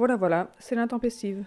Voilà, c'est l'intempestive.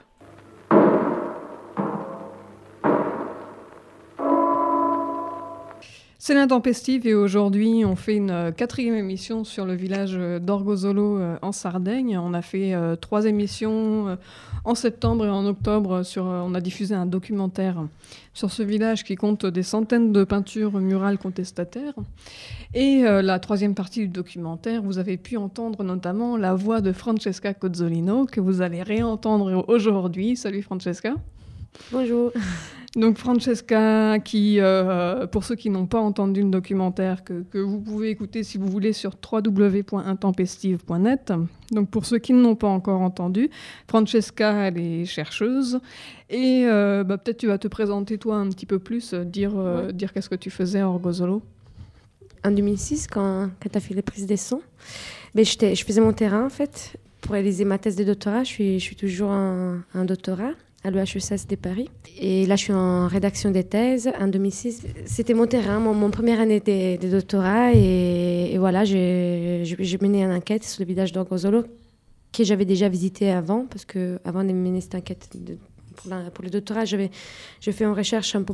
C'est l'intempestive et aujourd'hui on fait une quatrième émission sur le village d'Orgosolo en Sardaigne. On a fait 3 émissions en septembre et en octobre. On a diffusé un documentaire sur ce village qui compte des centaines de peintures murales contestataires. Et la 3e partie du documentaire, vous avez pu entendre notamment la voix de Francesca Cozzolino que vous allez réentendre aujourd'hui. Salut Francesca. Bonjour. Donc Francesca, qui, pour ceux qui n'ont pas entendu le documentaire, que vous pouvez écouter si vous voulez sur www.intempestive.net. Donc pour ceux qui ne l'ont pas encore entendu, Francesca, elle est chercheuse. Et peut-être tu vas te présenter toi un petit peu plus, dire qu'est-ce que tu faisais à Orgosolo. En 2006, quand tu as fait les prises des sons, je faisais mon terrain en fait pour réaliser ma thèse de doctorat. Je suis toujours en doctorat à l'EHESS de Paris. Et là, je suis en rédaction des thèses. En 2006, c'était mon terrain, mon première année de doctorat. Et voilà, j'ai mené une enquête sur le village d'Orgosolo que j'avais déjà visité avant, parce qu'avant de mener cette enquête pour le doctorat, j'ai fait une recherche un peu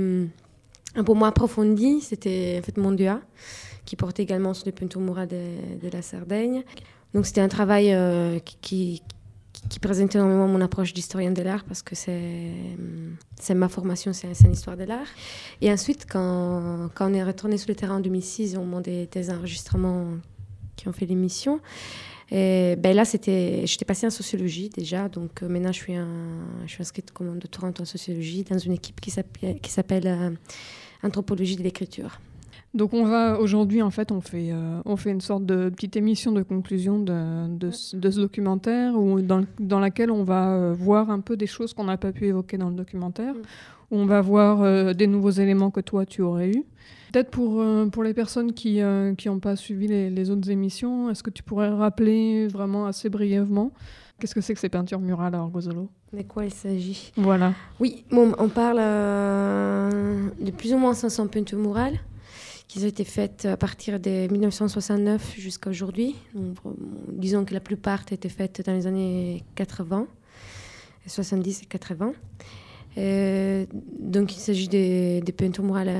moins approfondie. C'était en fait Mondia, qui portait également sur les peintures murales de la Sardaigne. Donc c'était un travail qui présente énormément mon approche d'historienne de l'art parce que c'est ma formation, c'est une histoire de l'art. Et ensuite, quand on est retourné sur le terrain en 2006, on m'a des enregistrements qui ont fait l'émission. Et là, j'étais passée en sociologie déjà, donc maintenant je suis inscrite comme doctorante en sociologie dans une équipe qui s'appelle Anthropologie de l'écriture. Donc aujourd'hui, en fait, on fait une sorte de petite émission de conclusion de ce documentaire dans laquelle on va voir un peu des choses qu'on n'a pas pu évoquer dans le documentaire, où on va voir des nouveaux éléments que toi, tu aurais eus. Peut-être pour les personnes qui n'ont pas suivi les autres émissions, est-ce que tu pourrais rappeler vraiment assez brièvement qu'est-ce que c'est que ces peintures murales à Orgosolo ? De quoi il s'agit ? Voilà. Oui, on parle de plus ou moins 500 peintures murales qui ont été faites à partir de 1969 jusqu'à aujourd'hui. Donc, disons que la plupart ont été faites dans les années 80, 70 et 80. Donc il s'agit des peintures murales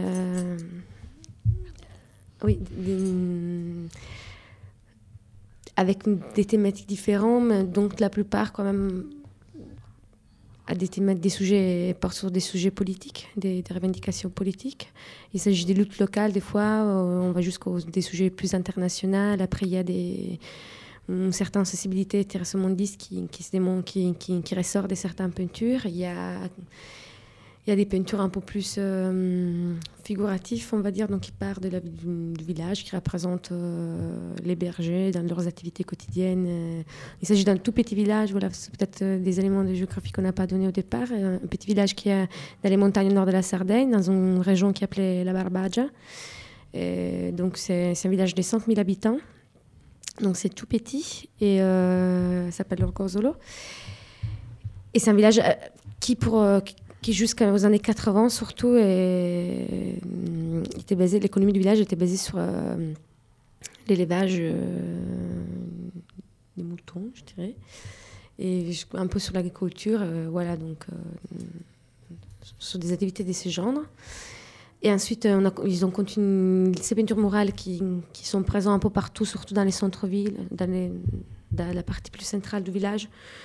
avec des thématiques différentes, mais donc la plupart quand même à des sujets, portent sur des sujets politiques, des revendications politiques. Il s'agit des luttes locales, des fois, on va jusqu'à des sujets plus internationaux. Après, il y a une certaine sensibilité terrestre-mondiste qui ressort de certaines peintures. Il y a des peintures un peu plus figuratives, on va dire, donc qui partent de la vie du village, qui représentent les bergers dans leurs activités quotidiennes. Il s'agit d'un tout petit village, voilà, c'est peut-être des éléments de géographie qu'on n'a pas donnés au départ. Un petit village qui est dans les montagnes au nord de la Sardaigne, dans une région qui est appelée la Barbagia. Donc c'est un village de 5 000 habitants. Donc c'est tout petit et ça s'appelle Orgosolo. Et c'est un village qui jusqu'aux années 80 surtout l'économie du village était basée sur l'élevage des moutons, je dirais, et un peu sur l'agriculture, voilà, donc sur des activités de ce genre. Et ensuite, ils ont continué ces peintures murales qui sont présentes un peu partout, surtout dans les centres-villes, dans la partie plus centrale du village.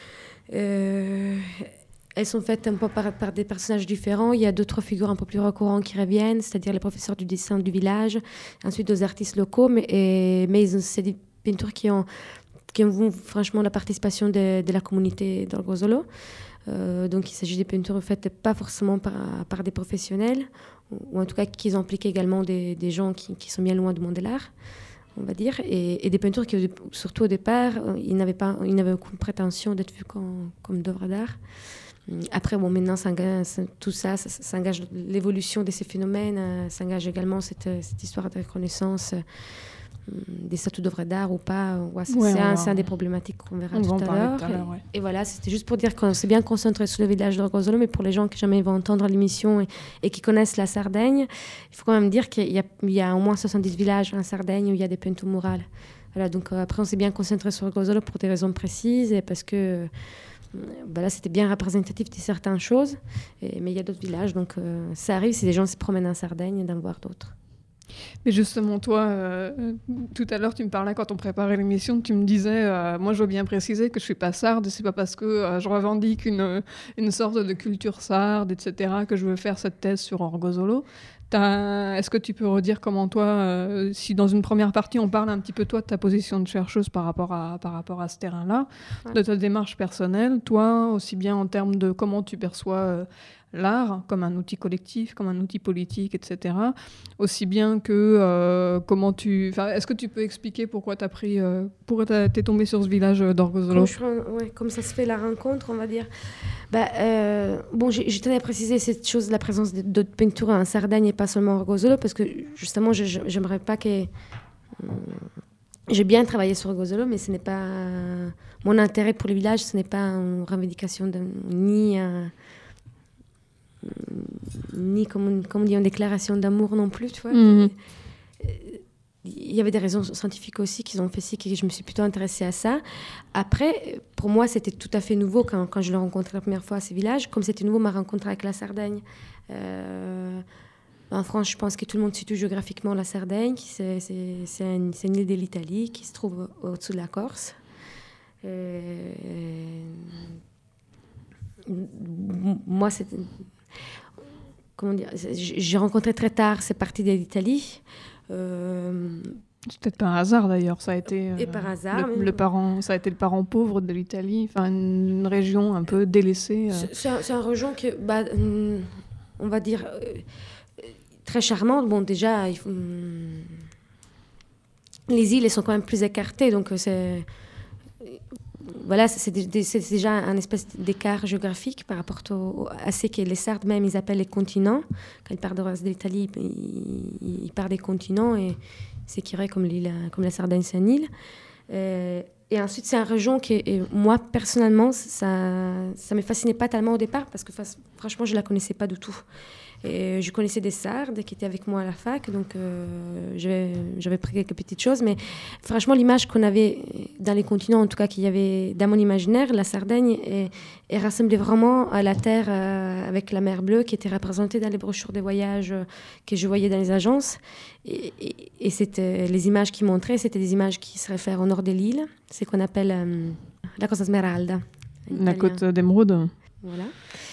Elles sont faites un peu par des personnages différents. Il y a 2-3 figures un peu plus récurrentes qui reviennent, c'est-à-dire les professeurs du dessin du village, ensuite des artistes locaux, mais c'est des peintures qui ont franchement la participation de la communauté d'Orgosolo. Donc il s'agit des peintures faites pas forcément par des professionnels, ou en tout cas qui impliquent également des gens qui sont bien loin du monde de l'art, on va dire, et des peintures qui, surtout au départ, ils n'avaient aucune prétention d'être vues comme d'œuvres d'art. Après, maintenant, tout ça s'engage, l'évolution de ces phénomènes, s'engage également cette histoire de reconnaissance des statuts d'œuvres d'art ou pas. C'est un des problématiques qu'on verra tout à l'heure. Ouais. Et voilà, c'était juste pour dire qu'on s'est bien concentré sur le village d'Orgosolo, mais pour les gens qui jamais vont entendre l'émission et qui connaissent la Sardaigne, il faut quand même dire qu'il y a au moins 70 villages en Sardaigne où il y a des peintures murales. Voilà, donc après, on s'est bien concentré sur Orgozolo pour des raisons précises et parce que là, c'était bien représentatif de certaines choses. Mais il y a d'autres villages, donc ça arrive si des gens se promènent en Sardaigne d'en voir d'autres. Mais justement, toi, tout à l'heure, tu me parlais quand on préparait l'émission, tu me disais, moi je veux bien préciser que je suis pas sarde, c'est pas parce que je revendique une sorte de culture sarde, etc., que je veux faire cette thèse sur Orgozolo. Est-ce que tu peux redire comment toi, si dans une première partie on parle un petit peu toi de ta position de chercheuse par rapport à ce terrain-là, de ta démarche personnelle, toi, aussi bien en termes de comment tu perçois l'art comme un outil collectif, comme un outil politique, etc. Aussi bien que comment tu... Est-ce que tu peux expliquer pourquoi t'es tombé sur ce village d'Orgozolo? Comme ça se fait la rencontre, on va dire. Bon, je tenais à préciser cette chose, la présence d'autres peintures en Sardaigne et pas seulement Orgozolo, parce que justement, j'aimerais pas que... J'ai bien travaillé sur Orgozolo, mais ce n'est pas... Mon intérêt pour le village, ce n'est pas une revendication ni comme on dit, une déclaration d'amour non plus, tu vois. Mmh. Il y avait des raisons scientifiques aussi qui ont fait ça, que je me suis plutôt intéressée à ça. Après, pour moi, c'était tout à fait nouveau quand je l'ai rencontré la première fois à ce village, comme c'était nouveau ma rencontre avec la Sardaigne. En France, je pense que tout le monde situe géographiquement la Sardaigne. C'est une île de l'Italie qui se trouve au-dessous de la Corse. Moi, c'était... Comment dire, j'ai rencontré très tard ces parties de l'Italie. C'est peut-être pas un hasard d'ailleurs, ça a été et par hasard, ça a été le parent pauvre de l'Italie, enfin une région un peu délaissée. C'est une région qui, on va dire, très charmante. Bon, déjà, les îles elles sont quand même plus écartées, donc c'est... Voilà, c'est déjà un espèce d'écart géographique par rapport à ce que les Sardes même ils appellent les continents. Quand ils parlent de reste de l'Italie, ils parlent des continents et c'est qui est comme la Sardaigne, c'est une île. Et ensuite, c'est une région qui, moi personnellement, ça me fascinait pas tellement au départ parce que franchement, je la connaissais pas du tout. Et je connaissais des Sardes qui étaient avec moi à la fac, donc j'avais pris quelques petites choses. Mais franchement, l'image qu'on avait dans les continents, en tout cas qu'il y avait dans mon imaginaire, la Sardaigne est rassemblée vraiment à la terre avec la mer Bleue qui était représentée dans les brochures de voyage que je voyais dans les agences. Et c'était, les images qu'ils montraient, c'était des images qui se réfèrent au nord de l'île, c'est qu'on appelle la Costa Smeralda. La côte d'émeraude. Voilà.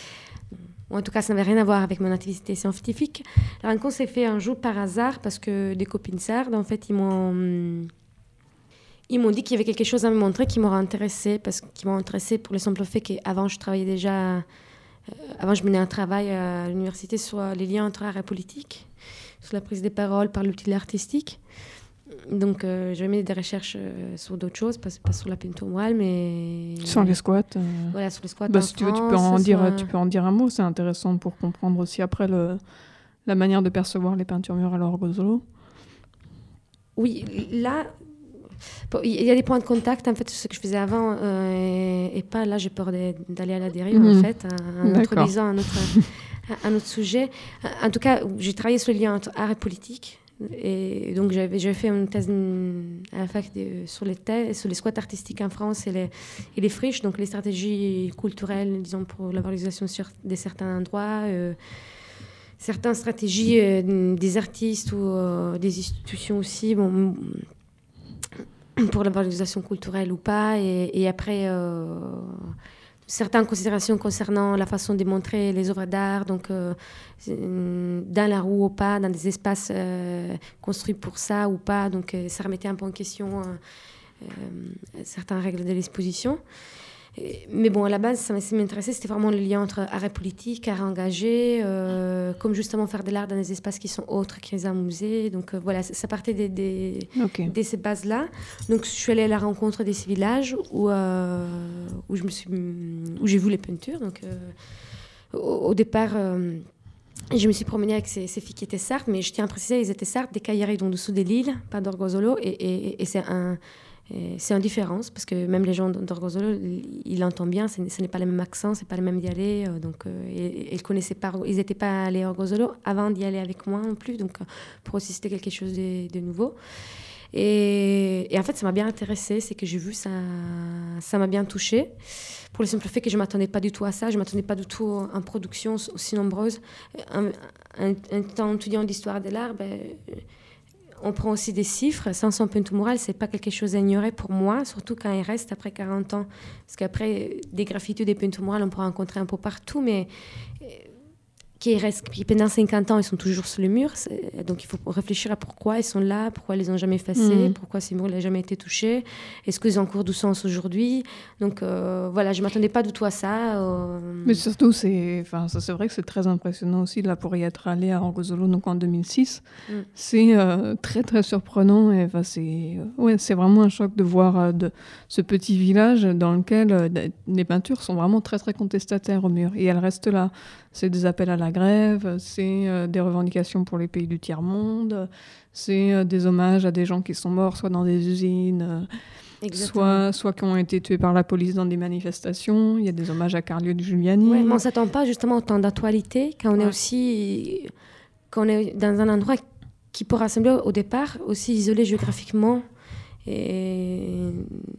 En tout cas, ça n'avait rien à voir avec mon activité scientifique. La rencontre s'est faite un jour par hasard parce que des copines sardes, en fait, ils m'ont dit qu'il y avait quelque chose à me montrer qui m'aurait intéressée, qui m'a intéressée pour le simple fait qu'avant, je travaillais déjà... avant, je menais un travail à l'université sur les liens entre art et politique, sur la prise des paroles par l'outil artistique. Donc, j'avais mené des recherches sur d'autres choses, pas sur la peinture murale, mais... Sur les squats. Voilà, sur les squats si tu veux, tu peux en dire un mot, c'est intéressant pour comprendre aussi après la manière de percevoir les peintures murales à Orgozolo. Oui, là, il y a des points de contact, en fait, ce que je faisais avant, et pas là, j'ai peur d'aller à la dérive, en fait, en introduisant un autre sujet. En tout cas, j'ai travaillé sur le lien entre art et politique. Et donc, j'avais fait une thèse à la fac sur les squats artistiques en France et les friches, donc les stratégies culturelles, disons, pour la valorisation de certains endroits, certaines stratégies des artistes ou des institutions aussi, bon, pour la valorisation culturelle ou pas, et après... certaines considérations concernant la façon de montrer les œuvres d'art, donc dans la rue ou pas, dans des espaces construits pour ça ou pas. Donc ça remettait un peu en question certaines règles de l'exposition. Mais bon, à la base, ça m'intéressait, c'était vraiment le lien entre art et politique, art engagé, comme justement faire de l'art dans des espaces qui sont autres que les musées. Donc voilà, ça partait de ces bases-là. Donc je suis allée à la rencontre de ces villages où j'ai vu les peintures. Donc au départ, je me suis promenée avec ces filles qui étaient sardes, mais je tiens à préciser, ils étaient sardes des Cagliari, donc dessous de l'île, pas d'Orgozolo, et c'est une différence, parce que même les gens d'Orgozolo, ils l'entendent bien, ce n'est pas le même accent, ce n'est pas le même dialecte, donc ils connaissaient pas, ils n'étaient pas allés à Orgozolo avant d'y aller avec moi non plus, donc pour aussi c'était quelque chose de nouveau. Et en fait, ça m'a bien intéressée, c'est que j'ai vu, ça m'a bien touchée. Pour le simple fait que je ne m'attendais pas du tout à ça, je ne m'attendais pas du tout en production aussi nombreuse. En temps étudiant d'histoire de l'art, on prend aussi des chiffres. 500 peintures murales, ce n'est pas quelque chose à ignorer pour moi, surtout quand il reste après 40 ans. Parce qu'après, des graffitis, des peintures murales, on peut rencontrer un peu partout, mais qui pendant 50 ans, ils sont toujours sur le mur. Donc, il faut réfléchir à pourquoi ils sont là, pourquoi ils les ont jamais effacés, pourquoi ces murs n'ont jamais été touchés. Est-ce qu'ils ont encore du sens aujourd'hui? Donc, voilà, je ne m'attendais pas du tout à ça. Mais surtout, c'est vrai que c'est très impressionnant aussi, là, pour y être allé à Orgozolo, donc en 2006. C'est très, très surprenant. Et, c'est vraiment un choc de voir ce petit village dans lequel les peintures sont vraiment très, très contestataires au mur. Et elles restent là. C'est des appels à la grève, c'est des revendications pour les pays du tiers-monde, c'est des hommages à des gens qui sont morts, soit dans des usines, soit qui ont été tués par la police dans des manifestations. Il y a des hommages à Carlo Giuliani. Ouais, mais on ne s'attend pas justement autant d'actualité quand on est dans un endroit qui peut rassembler au départ, aussi isolé géographiquement. Et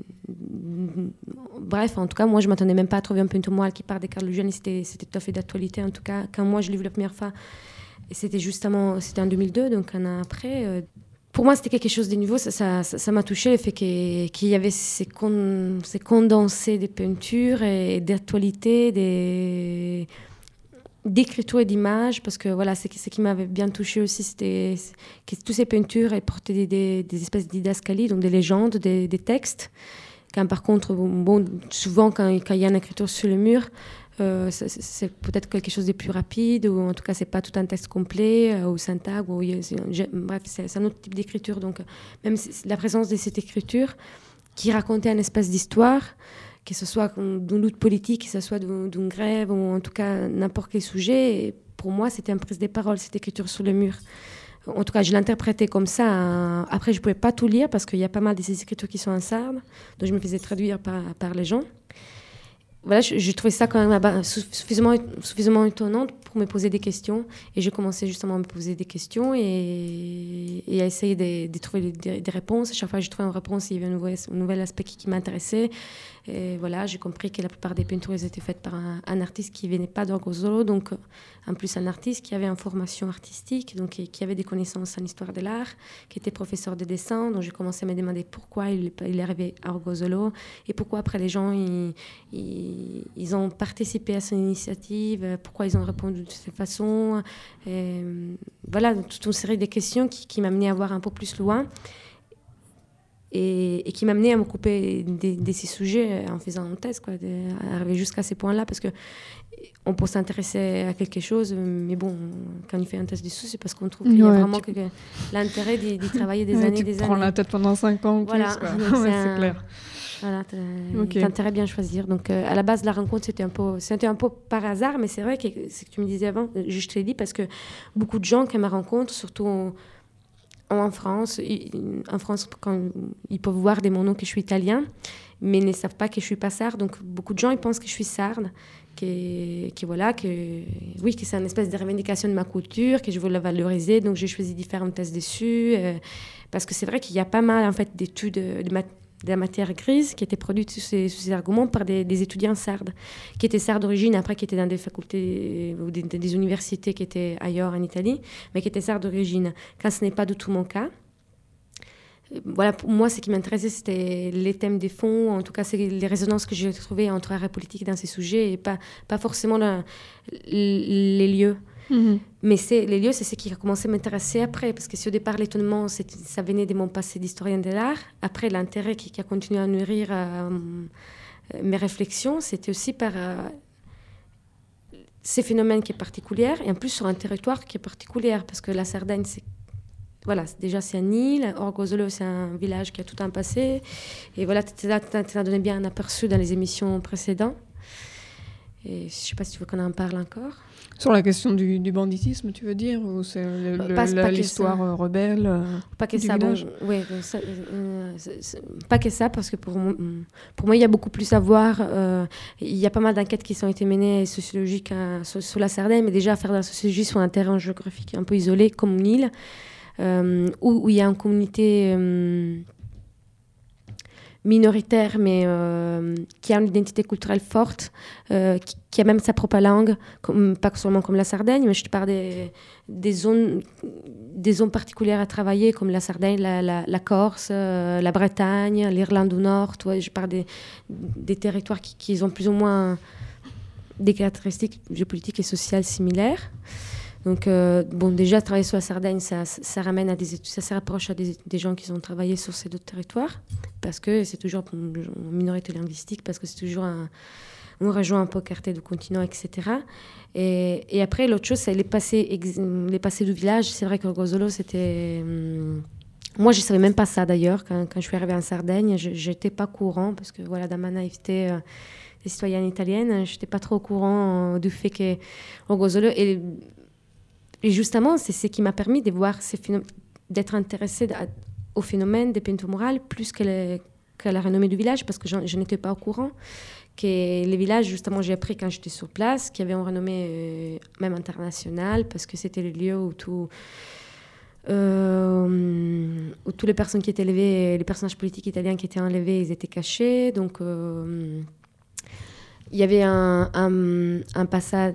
bref, en tout cas, moi, je ne m'attendais même pas à trouver un peinture murale qui part des Carlo Giuliani. C'était tout à fait d'actualité. En tout cas, quand moi, je l'ai vu la première fois, c'était en 2002, donc un an après. Pour moi, c'était quelque chose de nouveau. Ça m'a touché le fait qu'il y avait ces condensés des peintures et d'actualité, d'écriture et d'images, parce que voilà, ce qui m'avait bien touché aussi, c'était que toutes ces peintures elles portaient des espèces didascalies, donc des légendes, des textes. Quand, par contre, souvent, quand il y a une écriture sur le mur, c'est peut-être quelque chose de plus rapide, ou en tout cas, c'est pas tout un texte complet, ou syntagme, bref, c'est un autre type d'écriture. Donc, même la présence de cette écriture qui racontait un espace d'histoire, que ce soit d'une lutte politique, que ce soit d'une grève, ou en tout cas n'importe quel sujet, et pour moi, c'était une prise de parole, cette écriture sur le mur. En tout cas, je l'interprétais comme ça. Après, je ne pouvais pas tout lire parce qu'il y a pas mal de ces écritures qui sont en sarde, donc je me faisais traduire par les gens. Voilà, je trouvais ça quand même suffisamment étonnante pour me poser des questions. Et j'ai commencé justement à me poser des questions et à essayer de trouver des réponses. À chaque fois que je trouvais une réponse, il y avait un nouvel aspect qui m'intéressait. Et voilà, j'ai compris que la plupart des peintures étaient faites par un artiste qui ne venait pas d'Orgozolo, donc en plus un artiste qui avait une formation artistique, donc qui avait des connaissances en histoire de l'art, qui était professeur de dessin. Donc j'ai commencé à me demander pourquoi il est arrivé à Orgozolo et pourquoi après les gens ils ont participé à son initiative, pourquoi ils ont répondu de cette façon. Et voilà, toute une série de questions qui m'amenaient à voir un peu plus loin. Et qui m'amenait à m'occuper de ces sujets en faisant une thèse, arriver jusqu'à ces points-là, parce qu'on peut s'intéresser à quelque chose, mais bon, quand on fait une thèse dessus, c'est parce qu'on trouve qu'il y a vraiment l'intérêt d'y travailler des années, des années. Tu prends la tête pendant 5 ans, voilà. C'est clair. Voilà, t'as intérêt à bien choisir. Donc, à la base, la rencontre, c'était un peu par hasard, mais c'est vrai que ce que tu me disais avant, je te l'ai dit, parce que beaucoup de gens qui me rencontrent, surtout en France, quand ils peuvent voir de mon nom que je suis italien, mais ils ne savent pas que je suis pas sarde. Donc beaucoup de gens ils pensent que je suis sarde, que c'est une espèce de revendication de ma culture, que je veux la valoriser. Donc j'ai choisi de faire une thèse dessus, parce que c'est vrai qu'il y a pas mal en fait d'études de la matière grise qui était produite sous ces arguments par des étudiants sardes, qui étaient sardes d'origine, après qui étaient dans des facultés ou des universités qui étaient ailleurs en Italie, mais qui étaient sardes d'origine. Quand ce n'est pas du tout mon cas. Voilà, pour moi, ce qui m'intéressait, c'était les thèmes des fonds, en tout cas, c'est les résonances que j'ai trouvées entre art et politique dans ces sujets, et pas forcément les lieux. Mais les lieux, c'est ce qui a commencé à m'intéresser après, parce que si au départ l'étonnement, ça venait de mon passé d'historienne de l'art, après l'intérêt qui a continué à nourrir mes réflexions, c'était aussi par ces phénomènes qui est particulier, et en plus sur un territoire qui est particulier, parce que la Sardaigne, déjà c'est une île, Orgozolo c'est un village qui a tout un passé, et voilà, tu as donné bien un aperçu dans les émissions précédentes. Et je ne sais pas si tu veux qu'on en parle encore. Sur la question du banditisme, tu veux dire, ou c'est l'histoire rebelle pas que du ça, village? Pas que ça, parce que pour moi, il y a beaucoup plus à voir. Il y a pas mal d'enquêtes qui ont été menées sociologiques sur la Sardaigne, mais déjà à faire de la sociologie sur un terrain géographique un peu isolé, comme une île. où il y a une communauté minoritaire, mais qui a une identité culturelle forte, qui a même sa propre langue, pas seulement comme la Sardaigne, mais je te parle des zones particulières à travailler, comme la Sardaigne, la Corse, la Bretagne, l'Irlande du Nord. Tu vois, je parle des territoires qui ont plus ou moins des caractéristiques géopolitiques et sociales similaires. Donc, déjà, travailler sur la Sardaigne, ça ramène à ça se rapproche à des gens qui ont travaillé sur ces d'autres territoires, parce que c'est toujours une minorité linguistique, parce que c'est toujours une région un peu écartée du continent, etc. Et après, l'autre chose, c'est les passés du village. C'est vrai qu'Orgozolo, c'était... moi, je ne savais même pas ça, d'ailleurs. Quand je suis arrivée en Sardaigne, je n'étais pas courant, parce que, voilà, dans ma naïveté... des citoyennes italiennes, je n'étais pas trop au courant du fait qu'Orgozolo... Et justement, c'est ce qui m'a permis de voir d'être intéressée au phénomène des peintures murales plus que la renommée du village, parce que je n'étais pas au courant que les villages, justement, j'ai appris quand j'étais sur place, qu'il y avait une renommée même internationale, parce que c'était le lieu où toutes les personnes qui étaient élevées, les personnages politiques italiens qui étaient enlevés, ils étaient cachés. Donc, il y avait un passé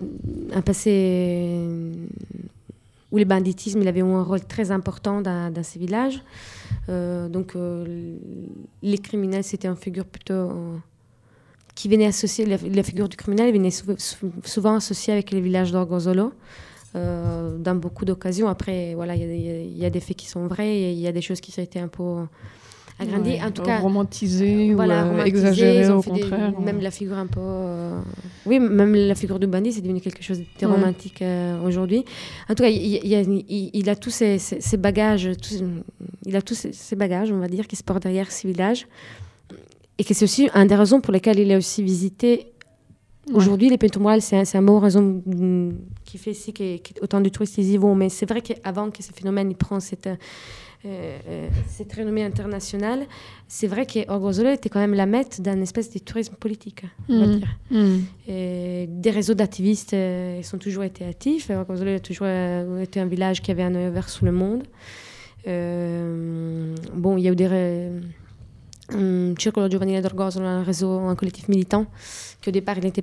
où le banditisme il avait un rôle très important dans ces villages. Les criminels, c'était une figure plutôt... qui venait associer... La figure du criminel venait souvent associée avec les villages d'Orgozolo. Dans beaucoup d'occasions. Après, voilà, il y a des faits qui sont vrais, et il y a des choses qui ont été un peu... agrandi, ouais, en tout cas romantisé ou exagéré au contraire. Même la figure un peu... oui, même la figure du bandit, c'est devenu quelque chose de romantique aujourd'hui. En tout cas, il a tous ces bagages, ces bagages, on va dire, qui se portent derrière ces villages. Et que c'est aussi une des raisons pour lesquelles il est aussi visité. Aujourd'hui, les peintures murales, c'est un mot raison qui fait ici qu'autant de touristes y vont. Mais c'est vrai qu'avant que ce phénomène il prend cette renommée internationale, c'est vrai qu'Orgozolo était quand même la maître d'un espèce de tourisme politique, on va dire. Des réseaux d'activistes ils ont toujours été actifs. Orgozolo a toujours été un village qui avait un œil ouvert sur le monde. Il y a eu des... Circolo Giovanile d'Orgozolo, un collectif militant, qu'au départ, il était...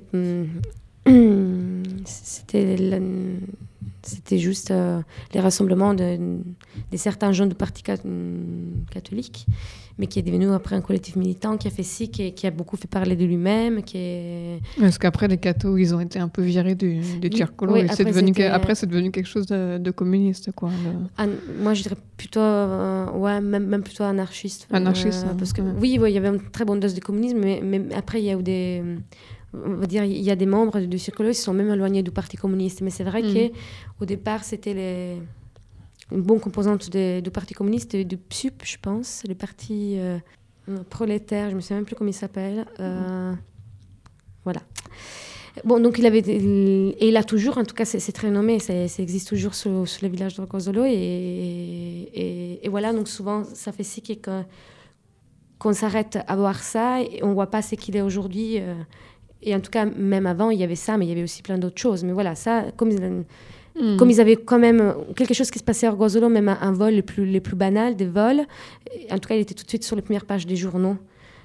C'était juste les rassemblements de certains jeunes du parti catholique, mais qui est devenu après un collectif militant qui a fait qui a beaucoup fait parler de lui-même. Parce qu'après, les cathos, ils ont été un peu virés du Circolo, oui, et c'est devenu quelque chose de communiste, quoi. Moi, je dirais plutôt, même plutôt anarchiste. Anarchiste, parce que oui, il y avait une très bonne dose de communisme, mais après, il y a eu des... On va dire, il y a des membres du Circolo qui sont même éloignés du Parti communiste. Mais c'est vrai qu'au départ, c'était une bonne composante du Parti communiste et du PSUP, je pense, le parti prolétaire, je ne me souviens même plus comment il s'appelle. Voilà. Bon, donc il a toujours, en tout cas, c'est très nommé, ça existe toujours sur le village d'Orgozolo. Et voilà, donc souvent, ça fait si qu'on s'arrête à voir ça et on ne voit pas ce qu'il est aujourd'hui. Et en tout cas, même avant, il y avait ça, mais il y avait aussi plein d'autres choses. Mais voilà, ça, comme ils avaient quand même quelque chose qui se passait à Orgozolo, même un vol les plus banals, des vols, en tout cas, il était tout de suite sur les premières pages des journaux,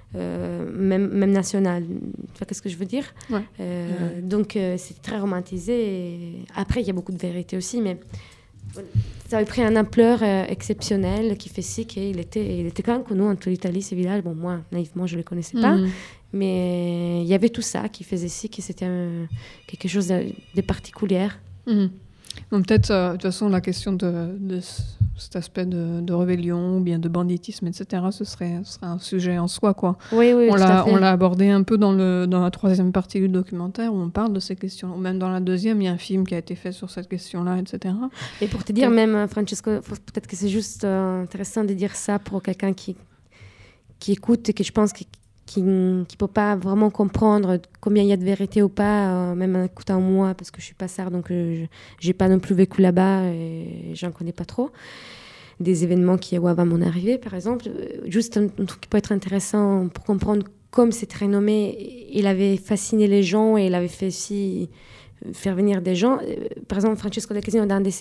même national. Tu vois qu'est-ce que je veux dire ? Donc, c'est très romantisé. Et après, il y a beaucoup de vérité aussi, mais ça avait pris une ampleur exceptionnelle qui fait si qu'il était quand même connu en toute l'Italie, ces villages. Bon, moi, naïvement, je ne les connaissais pas. Mais il y avait tout ça qui faisait si que c'était quelque chose de particulier. Donc peut-être, de toute façon, la question de cet aspect de rébellion ou bien de banditisme, etc., ce serait un sujet en soi, quoi. Oui, on l'a abordé un peu dans la troisième partie du documentaire où on parle de ces questions. Même dans la deuxième, il y a un film qui a été fait sur cette question-là, etc. Et pour te dire, même, Francesco, peut-être que c'est juste intéressant de dire ça pour quelqu'un qui écoute et que je pense qui ne peut pas vraiment comprendre combien il y a de vérité ou pas, même en écoutant moi, parce que je ne suis pas sarde, donc je n'ai pas non plus vécu là-bas et je n'en connais pas trop. Des événements qui ont avant mon arrivée, par exemple. Juste un truc qui peut être intéressant pour comprendre comme c'est très nommé, il avait fasciné les gens et il avait fait aussi faire venir des gens. Par exemple, Francesco da Casino, dans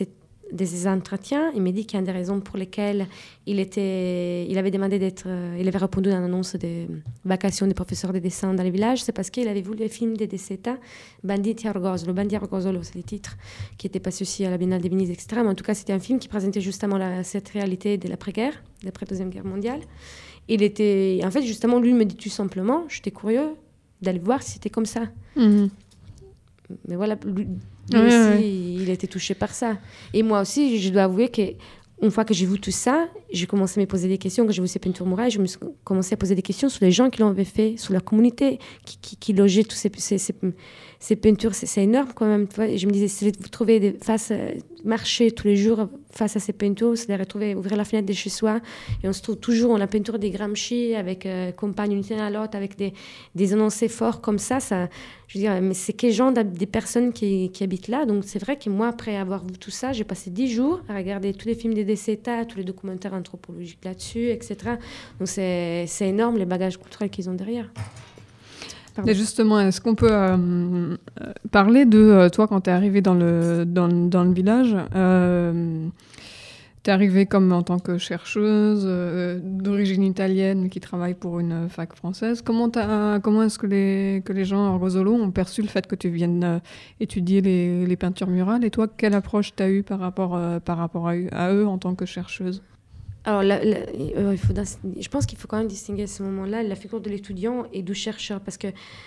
des entretiens. Il m'a dit qu'une des raisons pour lesquelles il avait demandé il avait répondu à l'annonce des vacations des professeurs de dessin dans les villages, c'est parce qu'il avait vu le film de De Seta, Banditi a Orgosolo. Banditi a Orgosolo, c'est le titre qui était passé aussi à la Biennale de Venise, etc. Mais en tout cas, c'était un film qui présentait justement cette réalité de l'après-guerre, de l'après-deuxième guerre mondiale. En fait, justement, lui me dit tout simplement, j'étais curieux d'aller voir si c'était comme ça. Mais voilà, lui aussi, il a été touché par ça. Et moi aussi, je dois avouer qu'une fois que j'ai vu tout ça, j'ai commencé à me poser des questions. Quand j'ai vu ces peintures murales, je me suis commencé à poser des questions sur les gens qui l'avaient fait, sur la communauté qui logeait toutes ces peintures. C'est énorme quand même. Tu vois. Et je me disais, si vous trouvez marcher tous les jours face à ces peintures, c'est de retrouver, ouvrir la fenêtre de chez soi. Et on se trouve toujours la peinture des Gramsci avec compagne une à l'autre, avec des énoncés forts comme ça. Je veux dire, mais c'est quel genre des personnes qui habitent là. Donc c'est vrai que moi, après avoir vu tout ça, j'ai passé 10 jours à regarder tous les films des DCTA, tous les documentaires anthropologiques là-dessus, etc. Donc c'est énorme les bagages culturels qu'ils ont derrière. Et justement, est-ce qu'on peut parler de toi quand tu es arrivée dans le village tu es arrivée comme en tant que chercheuse d'origine italienne qui travaille pour une fac française. Comment est-ce que les gens à Orgosolo ont perçu le fait que tu viennes étudier les peintures murales? Et toi, quelle approche tu as eue par rapport à eux en tant que chercheuse? Alors, je pense qu'il faut quand même distinguer à ce moment-là la figure de l'étudiant et du chercheur, parce que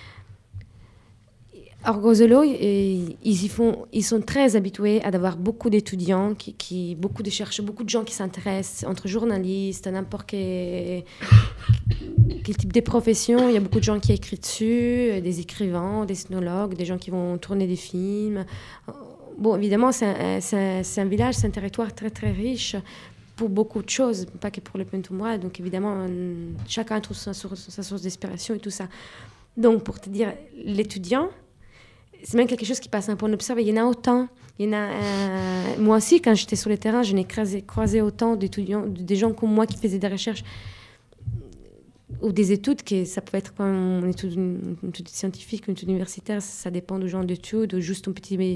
Orgosolo, ils sont très habitués à avoir beaucoup d'étudiants, beaucoup de chercheurs, beaucoup de gens qui s'intéressent, entre journalistes, n'importe quel type de profession. Il y a beaucoup de gens qui écrivent dessus, des écrivains, des ethnologues, des gens qui vont tourner des films. Bon, évidemment, c'est un village, c'est un territoire très, très riche pour beaucoup de choses, pas que pour les peintures murales. Donc, évidemment, chacun trouve sa source d'inspiration et tout ça. Donc, pour te dire, l'étudiant, c'est même quelque chose qui passe un peu inobservé. Il y en a autant. Moi aussi, quand j'étais sur le terrain, je n'ai croisé autant d'étudiants, des gens comme moi qui faisaient des recherches ou des études, que ça peut être comme une étude scientifique, une étude universitaire, ça dépend du genre d'études, ou juste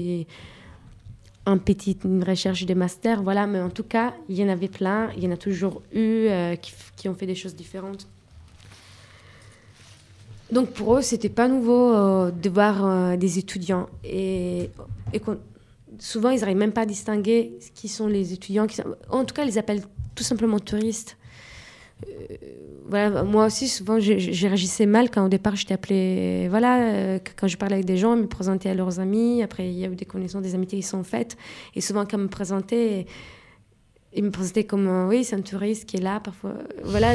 une recherche de master, voilà. Mais en tout cas, il y en avait plein. Il y en a toujours eu qui ont fait des choses différentes. Donc pour eux, c'était pas nouveau de voir des étudiants. Et souvent, ils n'arrivent même pas à distinguer qui sont les étudiants. En tout cas, ils les appellent tout simplement touristes. Voilà, moi aussi, souvent, je réagissais mal quand au départ, j'étais appelée... quand je parlais avec des gens, ils me présentaient à leurs amis. Après, il y a eu des connaissances, des amitiés qui sont faites. Et souvent, quand ils me présentaient... Il me présentait comme, oui, c'est un touriste qui est là, parfois. Voilà,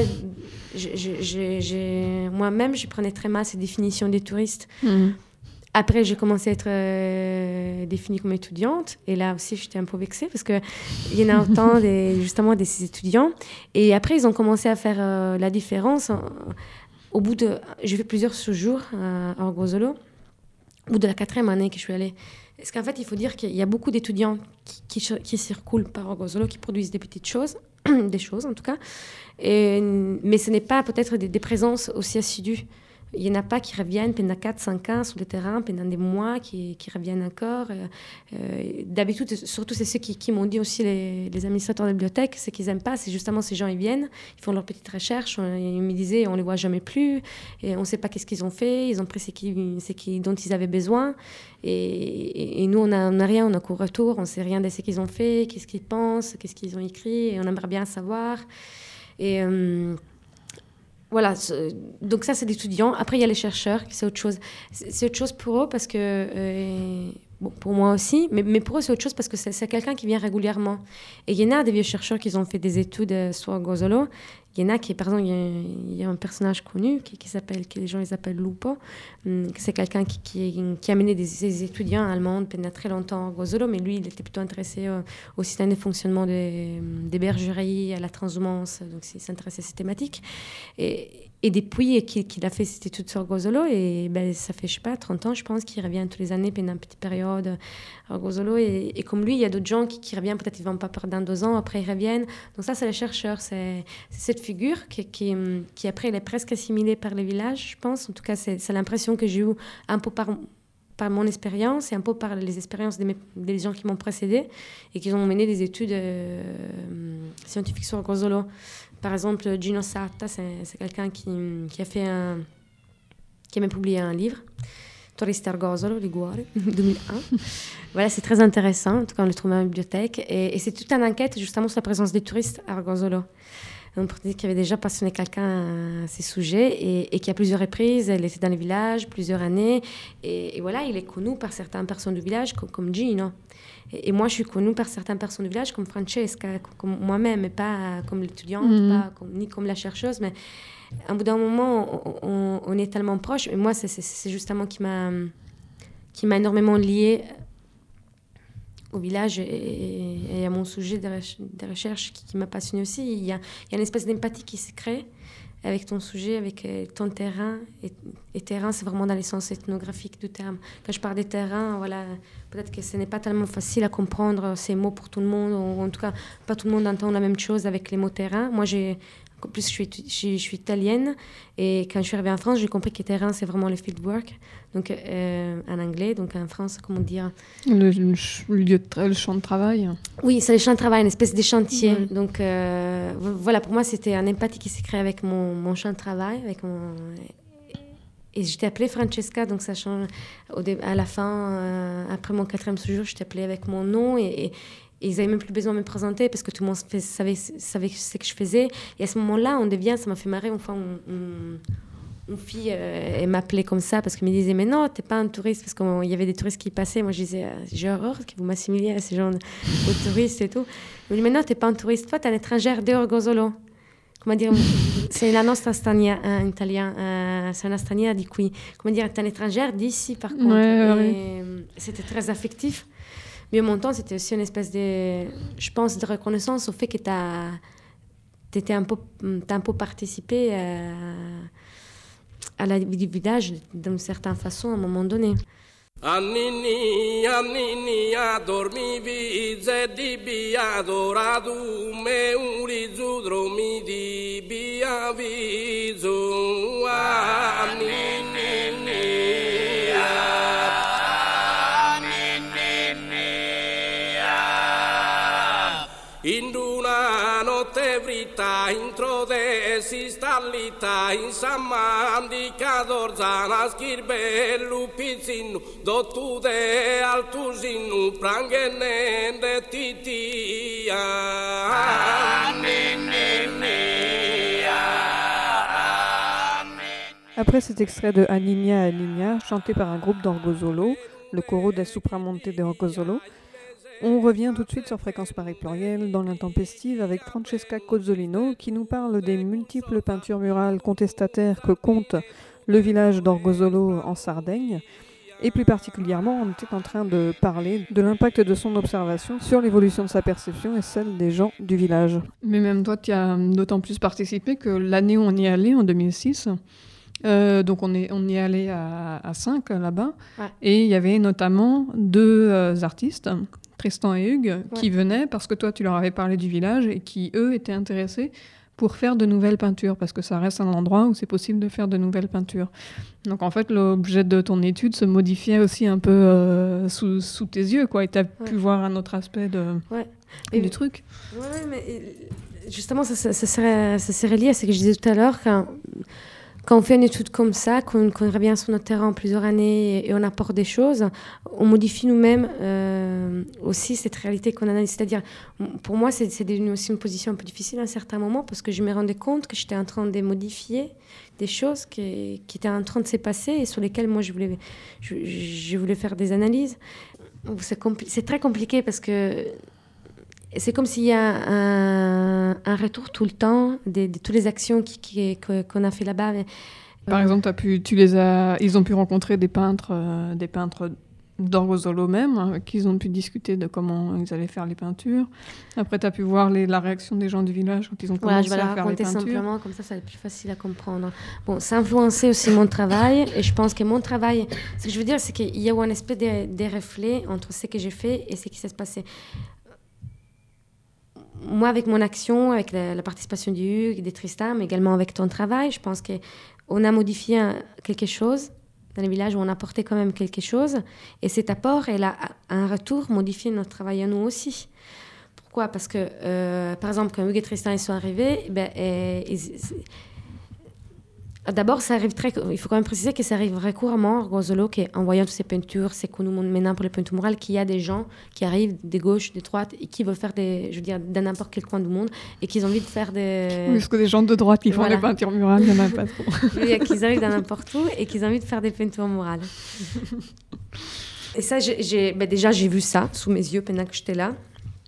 moi-même, je prenais très mal ces définitions des touristes. Après, j'ai commencé à être définie comme étudiante. Et là aussi, j'étais un peu vexée parce qu'il y en a autant, justement, de ces étudiants. Et après, ils ont commencé à faire la différence. J'ai fait plusieurs séjours à Orgosolo. Au bout de la 4e année que je suis allée. Parce qu'en fait, il faut dire qu'il y a beaucoup d'étudiants qui circulent par Orgosolo, qui produisent des petites choses, des choses en tout cas, mais ce n'est pas peut-être des présences aussi assidues. Il n'y en a pas qui reviennent pendant 4-5 ans sur le terrain, pendant des mois, qui reviennent encore. D'habitude, surtout, c'est ceux qui m'ont dit aussi, les administrateurs de bibliothèque, ce qu'ils n'aiment pas, c'est justement ces gens, ils viennent, ils font leurs petites recherches, ils me disaient, on ne les voit jamais plus, et on ne sait pas qu'est-ce qu'ils ont fait, ils ont pris ce dont ils avaient besoin, et nous, on n'a rien, on a qu'au retour, on ne sait rien de ce qu'ils ont fait, qu'est-ce qu'ils pensent, qu'est-ce qu'ils ont écrit, et on aimerait bien savoir. Et... voilà, donc ça c'est des étudiants. Après il y a les chercheurs, c'est autre chose. C'est autre chose pour eux parce que, bon, pour moi aussi, mais pour eux c'est autre chose parce que c'est quelqu'un qui vient régulièrement. Et il y en a des vieux chercheurs qui ont fait des études sur Orgosolo. Il y en a qui, par exemple, il y a un personnage connu que les gens ils appellent Lupo. C'est quelqu'un qui a mené des étudiants allemands pendant très longtemps à Orgosolo, mais lui il était plutôt intéressé au système de fonctionnement des bergeries, à la transhumance, donc il s'intéressait à ces thématiques. Et depuis qu'il a fait cette étude sur Orgosolo, et ça fait, je sais pas, 30 ans, je pense, qu'il revient tous les années pendant une petite période à Orgosolo. Et comme lui, il y a d'autres gens qui reviennent, peut-être ils ne vont pas pendant 2 ans, après ils reviennent. Donc ça, c'est les chercheurs. C'est cette figure qui après, elle est presque assimilée par les villages, je pense. En tout cas, c'est l'impression que j'ai eue un peu par par mon expérience et un peu par les expériences des gens qui m'ont précédé et qui ont mené des études scientifiques sur Orgozolo. Par exemple, Gino Sarta, c'est quelqu'un qui a même publié un livre, Turisti Orgozolo, Liguori, 2001. Voilà, c'est très intéressant. En tout cas, on le trouve dans la bibliothèque. Et c'est toute une enquête justement sur la présence des touristes à Orgozolo. Donc, pour dire qu'il y avait déjà passionné quelqu'un à ces sujets et qu'à plusieurs reprises, elle était dans les villages, plusieurs années. Et voilà, il est connu par certaines personnes du village, comme Gino. Et moi, je suis connue par certaines personnes du village, comme Francesca, comme moi-même, mais pas comme l'étudiante, ni comme la chercheuse. Mais à un bout d'un moment, on est tellement proches. Et moi, c'est justement qui m'a énormément liée au village et à mon sujet de recherche qui m'a passionnée aussi. Il y a une espèce d'empathie qui se crée avec ton sujet, avec ton terrain. Et terrain, c'est vraiment dans le sens ethnographique du terme. Quand je parle des terrains, voilà, peut-être que ce n'est pas tellement facile à comprendre ces mots pour tout le monde. Ou en tout cas, pas tout le monde entend la même chose avec les mots terrain. Moi, en plus, je suis italienne et quand je suis arrivée en France, j'ai compris que terrain, c'est vraiment le fieldwork, donc en anglais, donc en France, comment dire le champ de travail. Oui, c'est le champ de travail, une espèce de chantier. Donc voilà, pour moi, c'était un empathie qui s'est créé avec mon champ de travail, et je t'ai appelée Francesca, donc ça change. À la fin, après mon 4e séjour, je t'ai appelée avec mon nom et ils n'avaient même plus besoin de me présenter parce que tout le monde savait ce que je faisais. Et à ce moment-là, ça m'a fait marrer. Enfin, une fille, elle m'appelait comme ça parce qu'elle me disait « Mais non, tu n'es pas un touriste ». Parce qu'il y avait des touristes qui passaient. Moi, je disais « J'ai horreur que vous m'assimiliez à ces gens de touristes et tout ». Elle me dit « Mais non, tu n'es pas un touriste. Toi, tu es une étrangère de Orgozolo ». Comment dire, c'est la nostra straniera en italien, c'est una straniera di qui. Comment dire, tu es une étrangère d'ici, par contre. Et c'était très affectif. Mais en même temps, c'était aussi une espèce je pense, de reconnaissance au fait que t'as un peu participé à la vie du village d'une certaine façon à un moment donné. Annini, dormivi, zeddi bia, doradu, me urizu, dromidi, bia, vizu, Induna notte vrita introdesi stallita in sammandi cadorzana schirbellu pizzinu dottude altusinu prangenende titia. Après cet extrait de Anigna Anigna, chanté par un groupe d'Orgozolo, le Coro del Supramonte de Orgozolo, on revient tout de suite sur Fréquence Paris Pluriel dans l'intempestive avec Francesca Cozzolino qui nous parle des multiples peintures murales contestataires que compte le village d'Orgozolo en Sardaigne. Et plus particulièrement, on était en train de parler de l'impact de son observation sur l'évolution de sa perception et celle des gens du village. Mais même toi, tu as d'autant plus participé que l'année où on y est allé, en 2006, donc on y est allé à 5 là-bas, ouais. Et il y avait notamment 2 artistes, Tristan et Hugues, ouais. Qui venaient parce que toi tu leur avais parlé du village et qui eux étaient intéressés pour faire de nouvelles peintures parce que ça reste un endroit où c'est possible de faire de nouvelles peintures. Donc en fait l'objet de ton étude se modifiait aussi un peu sous tes yeux quoi, et tu as pu voir un autre aspect du truc. Ouais, mais justement ça serait lié à ce que je disais tout à l'heure quand on fait une étude comme ça, qu'on revient sur notre terrain en plusieurs années et on apporte des choses, on modifie nous-mêmes aussi cette réalité qu'on analyse. C'est-à-dire, pour moi, c'est devenu aussi une position un peu difficile à un certain moment parce que je me rendais compte que j'étais en train de modifier des choses qui étaient en train de se passer et sur lesquelles moi, je voulais faire des analyses. C'est très compliqué parce que c'est comme s'il y a un retour tout le temps de toutes les actions qu'on a fait là-bas. Par exemple, ils ont pu rencontrer des peintres d'Orgozolo même, qu'ils ont pu discuter de comment ils allaient faire les peintures. Après, tu as pu voir la réaction des gens du village quand ils ont commencé à faire les peintures. Je vais la raconter simplement, comme ça va être plus facile à comprendre. Bon, ça a influencé aussi mon travail, et je pense que mon travail, ce que je veux dire, c'est qu'il y a eu un espèce de reflet entre ce que j'ai fait et ce qui s'est passé. Moi, avec mon action, avec la participation du Hugues, de Tristan, mais également avec ton travail, je pense qu'on a modifié quelque chose dans les villages où on apportait quand même quelque chose. Et cet apport, elle a un retour modifié notre travail à nous aussi. Pourquoi ? Parce que, par exemple, quand Hugues et Tristan ils sont arrivés, d'abord, ça arrive il faut quand même préciser que ça arrive très couramment à Orgozolo, qu'en voyant toutes ces peintures, c'est connu maintenant pour les peintures murales, qu'il y a des gens qui arrivent de gauche, de droite, et qui veulent faire dans n'importe quel coin du monde, et qui ont envie de faire des... Oui, parce que des gens de droite qui font des peintures murales, il n'y en a pas trop. Qu'ils arrivent de n'importe où, et qu'ils ont envie de faire des peintures murales. Et ça, déjà, j'ai vu ça sous mes yeux pendant que j'étais là.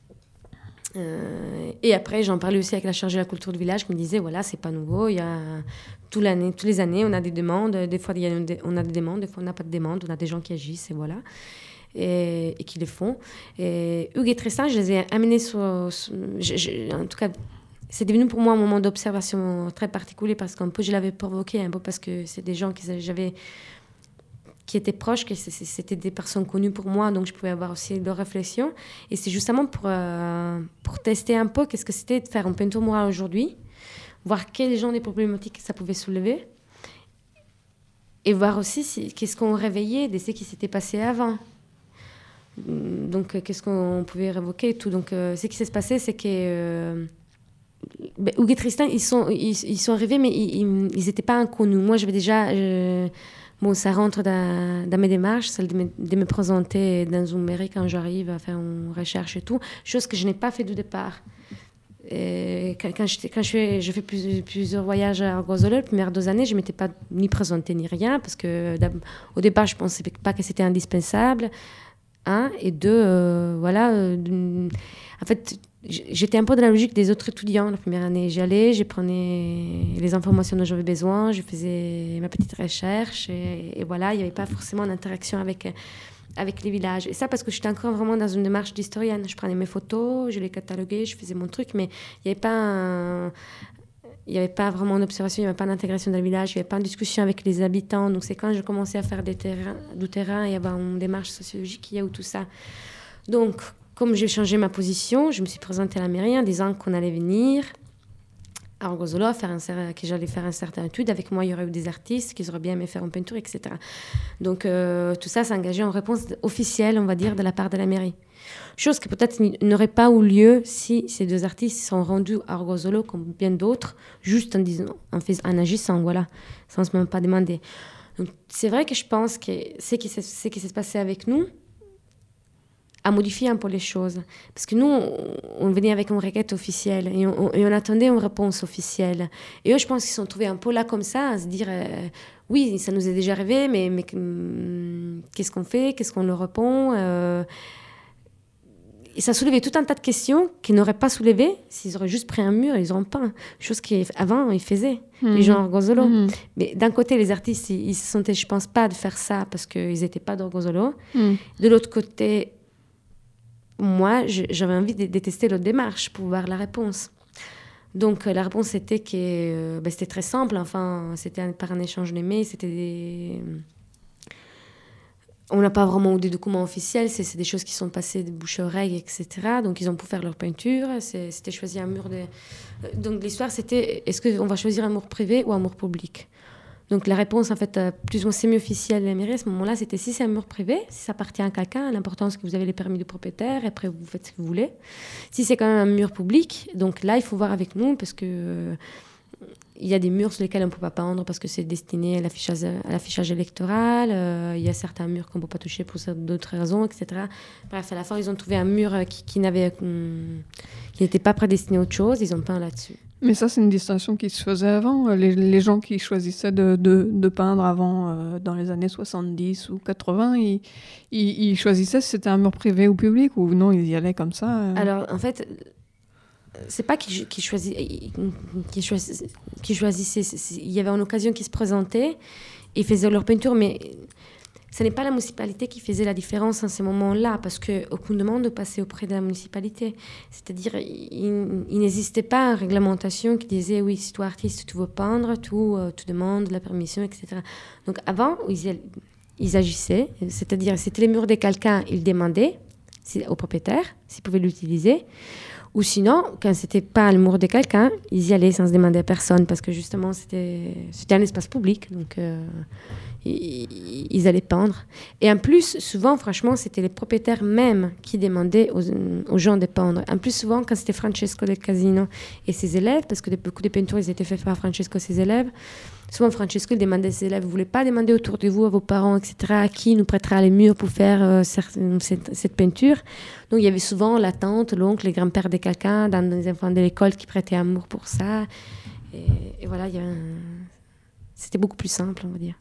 Et après, j'en parlais aussi avec la chargée de la culture du village qui me disait, voilà, c'est pas nouveau, il y a toutes les années, on a des demandes, des fois on a des demandes, des fois on n'a pas de demandes, on a des gens qui agissent, et voilà, et qui le font. Et Hugues et Tristan, je les ai amenés en tout cas, c'est devenu pour moi un moment d'observation très particulier parce qu'un peu, je l'avais provoqué, un peu parce que c'est des gens qui étaient proches, que c'était des personnes connues pour moi, donc je pouvais avoir aussi leurs réflexions. Et c'est justement pour tester un peu qu'est-ce que c'était de faire une peinture murale aujourd'hui, voir quels genre de problématiques ça pouvait soulever, et voir aussi qu'est-ce qu'on réveillait de ce qui s'était passé avant. Donc, qu'est-ce qu'on pouvait révoquer et tout. Donc, ce qui s'est passé, c'est que... Hugues et Tristan, ils sont arrivés, mais ils n'étaient pas inconnus. Moi, j'avais déjà... ça rentre dans mes démarches, celle de me présenter dans une mairie quand j'arrive à faire une recherche et tout, chose que je n'ai pas fait du départ. Et quand je fais plusieurs voyages à Orgozolo, les premières 2 années, je ne m'étais pas ni présentée ni rien, parce qu'au départ, je ne pensais pas que c'était indispensable. Et 2, en fait, j'étais un peu dans la logique des autres étudiants. La première année, j'y allais, je prenais les informations dont j'avais besoin, je faisais ma petite recherche, et voilà, il n'y avait pas forcément d'interaction avec les villages. Et ça, parce que j'étais encore vraiment dans une démarche d'historienne. Je prenais mes photos, je les cataloguais, je faisais mon truc, mais il n'y avait pas vraiment d'observation, il n'y avait pas d'intégration dans le village, il n'y avait pas de discussion avec les habitants. Donc c'est quand j'ai commencé à faire du terrain et à avoir une démarche sociologique qu'il y a eu tout ça. Donc, comme j'ai changé ma position, je me suis présentée à la mairie en disant qu'on allait venir à Orgozolo, que j'allais faire un certain étude. Avec moi, il y aurait eu des artistes qui auraient bien aimé faire une peinture, etc. Donc, tout ça s'est engagé en réponse officielle, on va dire, de la part de la mairie. Chose qui peut-être n'aurait pas eu lieu si ces 2 artistes sont rendus à Orgozolo, comme bien d'autres, juste en agissant, voilà, sans même pas demander. Donc, c'est vrai que je pense que ce qui s'est passé avec nous a modifié un peu les choses. Parce que nous, on venait avec une requête officielle et on attendait une réponse officielle. Et eux, je pense qu'ils se sont trouvés un peu là comme ça, à se dire oui, ça nous est déjà arrivé, mais qu'est-ce qu'on fait ? Qu'est-ce qu'on leur répond ? Et ça soulevait tout un tas de questions qu'ils n'auraient pas soulevées s'ils auraient juste pris un mur et ils auraient peint. Chose qu'avant, ils faisaient, les gens à Orgozolo. Mais d'un côté, les artistes, ils se sentaient, je pense, pas de faire ça parce qu'ils n'étaient pas d'Orgozolo. De l'autre côté, moi, j'avais envie de tester l'autre démarche pour voir la réponse. Donc, la réponse était que c'était très simple. Enfin, c'était par un échange de mails. On n'a pas vraiment eu des documents officiels. C'est des choses qui sont passées de bouche à oreille, etc. Donc, ils ont pu faire leur peinture. C'était choisir un mur Donc, l'histoire, c'était est-ce qu'on va choisir un mur privé ou un mur public ? Donc, la réponse, en fait, plus ou moins semi-officielle de la mairie, à ce moment-là, c'était si c'est un mur privé, si ça appartient à quelqu'un, l'important, c'est que vous avez les permis de propriétaire, et après, vous faites ce que vous voulez. Si c'est quand même un mur public, donc là, il faut voir avec nous, parce que il y a des murs sur lesquels on ne peut pas peindre, parce que c'est destiné à l'affichage électoral. Il y a certains murs qu'on ne peut pas toucher pour d'autres raisons, etc. Bref, à la fin, ils ont trouvé un mur qui n'était pas prédestiné à autre chose. Ils ont peint là-dessus. Mais ça, c'est une distinction qui se faisait avant. Les gens qui choisissaient de peindre avant, dans les années 70 ou 80, ils choisissaient si c'était un mur privé ou public, ou non, ils y allaient comme ça. Alors, en fait, c'est pas qu'ils choisissaient. Il y avait une occasion qui se présentait, ils faisaient leur peinture, mais ce n'est pas la municipalité qui faisait la différence en ce moment-là, parce qu'aucune demande ne passait auprès de la municipalité. C'est-à-dire, il n'existait pas une réglementation qui disait, oui, si toi, artiste, tu veux peindre, tu demandes la permission, etc. Donc, avant, ils agissaient, c'est-à-dire, c'était les murs de quelqu'un, ils demandaient au propriétaire s'il pouvait l'utiliser, Ou sinon, quand c'était pas l'amour de quelqu'un, ils y allaient sans se demander à personne, parce que justement, c'était un espace public, donc ils allaient peindre. Et en plus, souvent, franchement, c'était les propriétaires même qui demandaient aux gens de peindre. En plus, souvent, quand c'était Francesco del Casino et ses élèves, parce que beaucoup de peintures, ils étaient faits par Francesco et ses élèves, souvent, Francesco, il demandait à ses élèves, vous ne voulez pas demander autour de vous, à vos parents, etc., à qui nous prêtera les murs pour faire cette peinture. Donc, il y avait souvent la tante, l'oncle, les grands-pères de quelqu'un, dans les enfants de l'école qui prêtaient amour pour ça. Et voilà, c'était beaucoup plus simple, on va dire.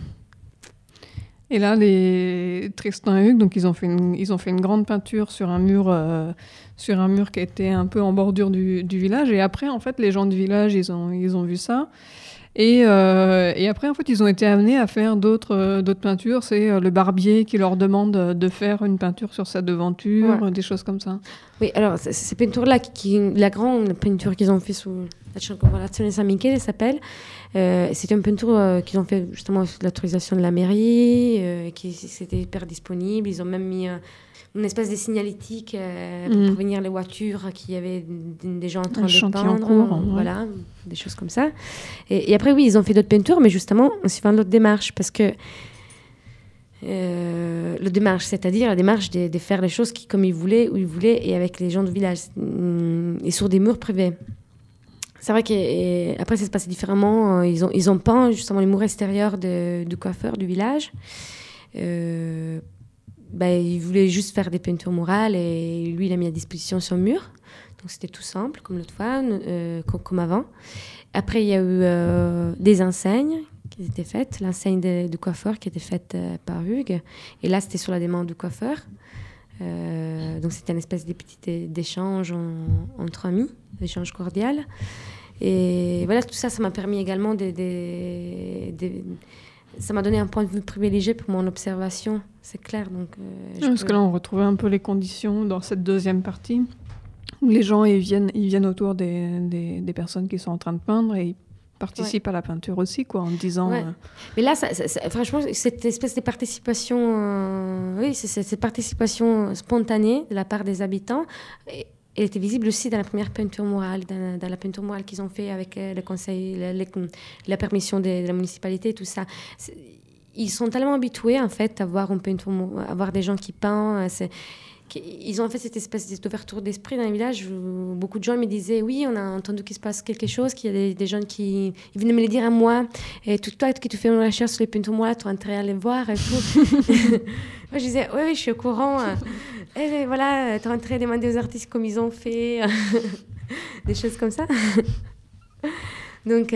Et là, les Tristan et Hugues, donc ils ont fait une grande peinture sur un mur qui était un peu en bordure du village. Et après, en fait, les gens du village, ils ont vu ça. Et après, en fait, ils ont été amenés à faire d'autres peintures. C'est le barbier qui leur demande de faire une peinture sur sa devanture, des choses comme ça. Oui, alors, ces peintures-là, la grande peinture qu'ils ont fait sous la Circonvallazione San Michele, elle s'appelle. C'était une peinture qu'ils ont fait justement sous l'autorisation de la mairie, c'était hyper disponible. Ils ont même mis une espèce de signalétique pour prévenir les voitures qu'il y avait des gens en train de peindre. Voilà, des choses comme ça. Et après, oui, ils ont fait d'autres peintures, mais justement en suivant l'autre démarche, parce que la démarche, c'est-à-dire la démarche de faire les choses comme ils voulaient, où ils voulaient, et avec les gens du village, et sur des murs privés. C'est vrai qu'après, ça se passait différemment. Ils ont peint justement les murs extérieurs du coiffeur du village. Ils voulaient juste faire des peintures murales et lui, il a mis à disposition son mur. Donc, c'était tout simple, comme l'autre fois, comme avant. Après, il y a eu des enseignes qui étaient faites. L'enseigne du coiffeur qui était faite par Hugues. Et là, c'était sur la demande du coiffeur. Donc, c'était une espèce de petit échange entre amis, échange cordial. Et voilà, tout ça, ça m'a permis également ça m'a donné un point de vue privilégié pour mon observation, c'est clair. Donc, parce que là, on retrouvait un peu les conditions dans cette deuxième partie, où les gens ils viennent autour des personnes qui sont en train de peindre et ils participent à la peinture aussi, quoi, en disant... Mais là, franchement, cette espèce de participation, cette participation spontanée de la part des habitants, elle était visible aussi dans la première peinture murale, dans la peinture murale qu'ils ont fait avec le conseil, la permission de la municipalité, tout ça. Ils sont tellement habitués, en fait, à voir à voir des gens qui peignent. Ils ont fait cette espèce d'ouverture d'esprit dans le village où beaucoup de gens me disaient oui, on a entendu qu'il se passe quelque chose, qu'il y a des jeunes qui ils venaient me le dire à moi, et toi qui tu fais une recherche sur les peintures murales, tu as intérêt à les voir et tout. Moi je disais oui, je suis au courant, et voilà, tu as intérêt à demander aux artistes comme ils ont fait, des choses comme ça. Donc,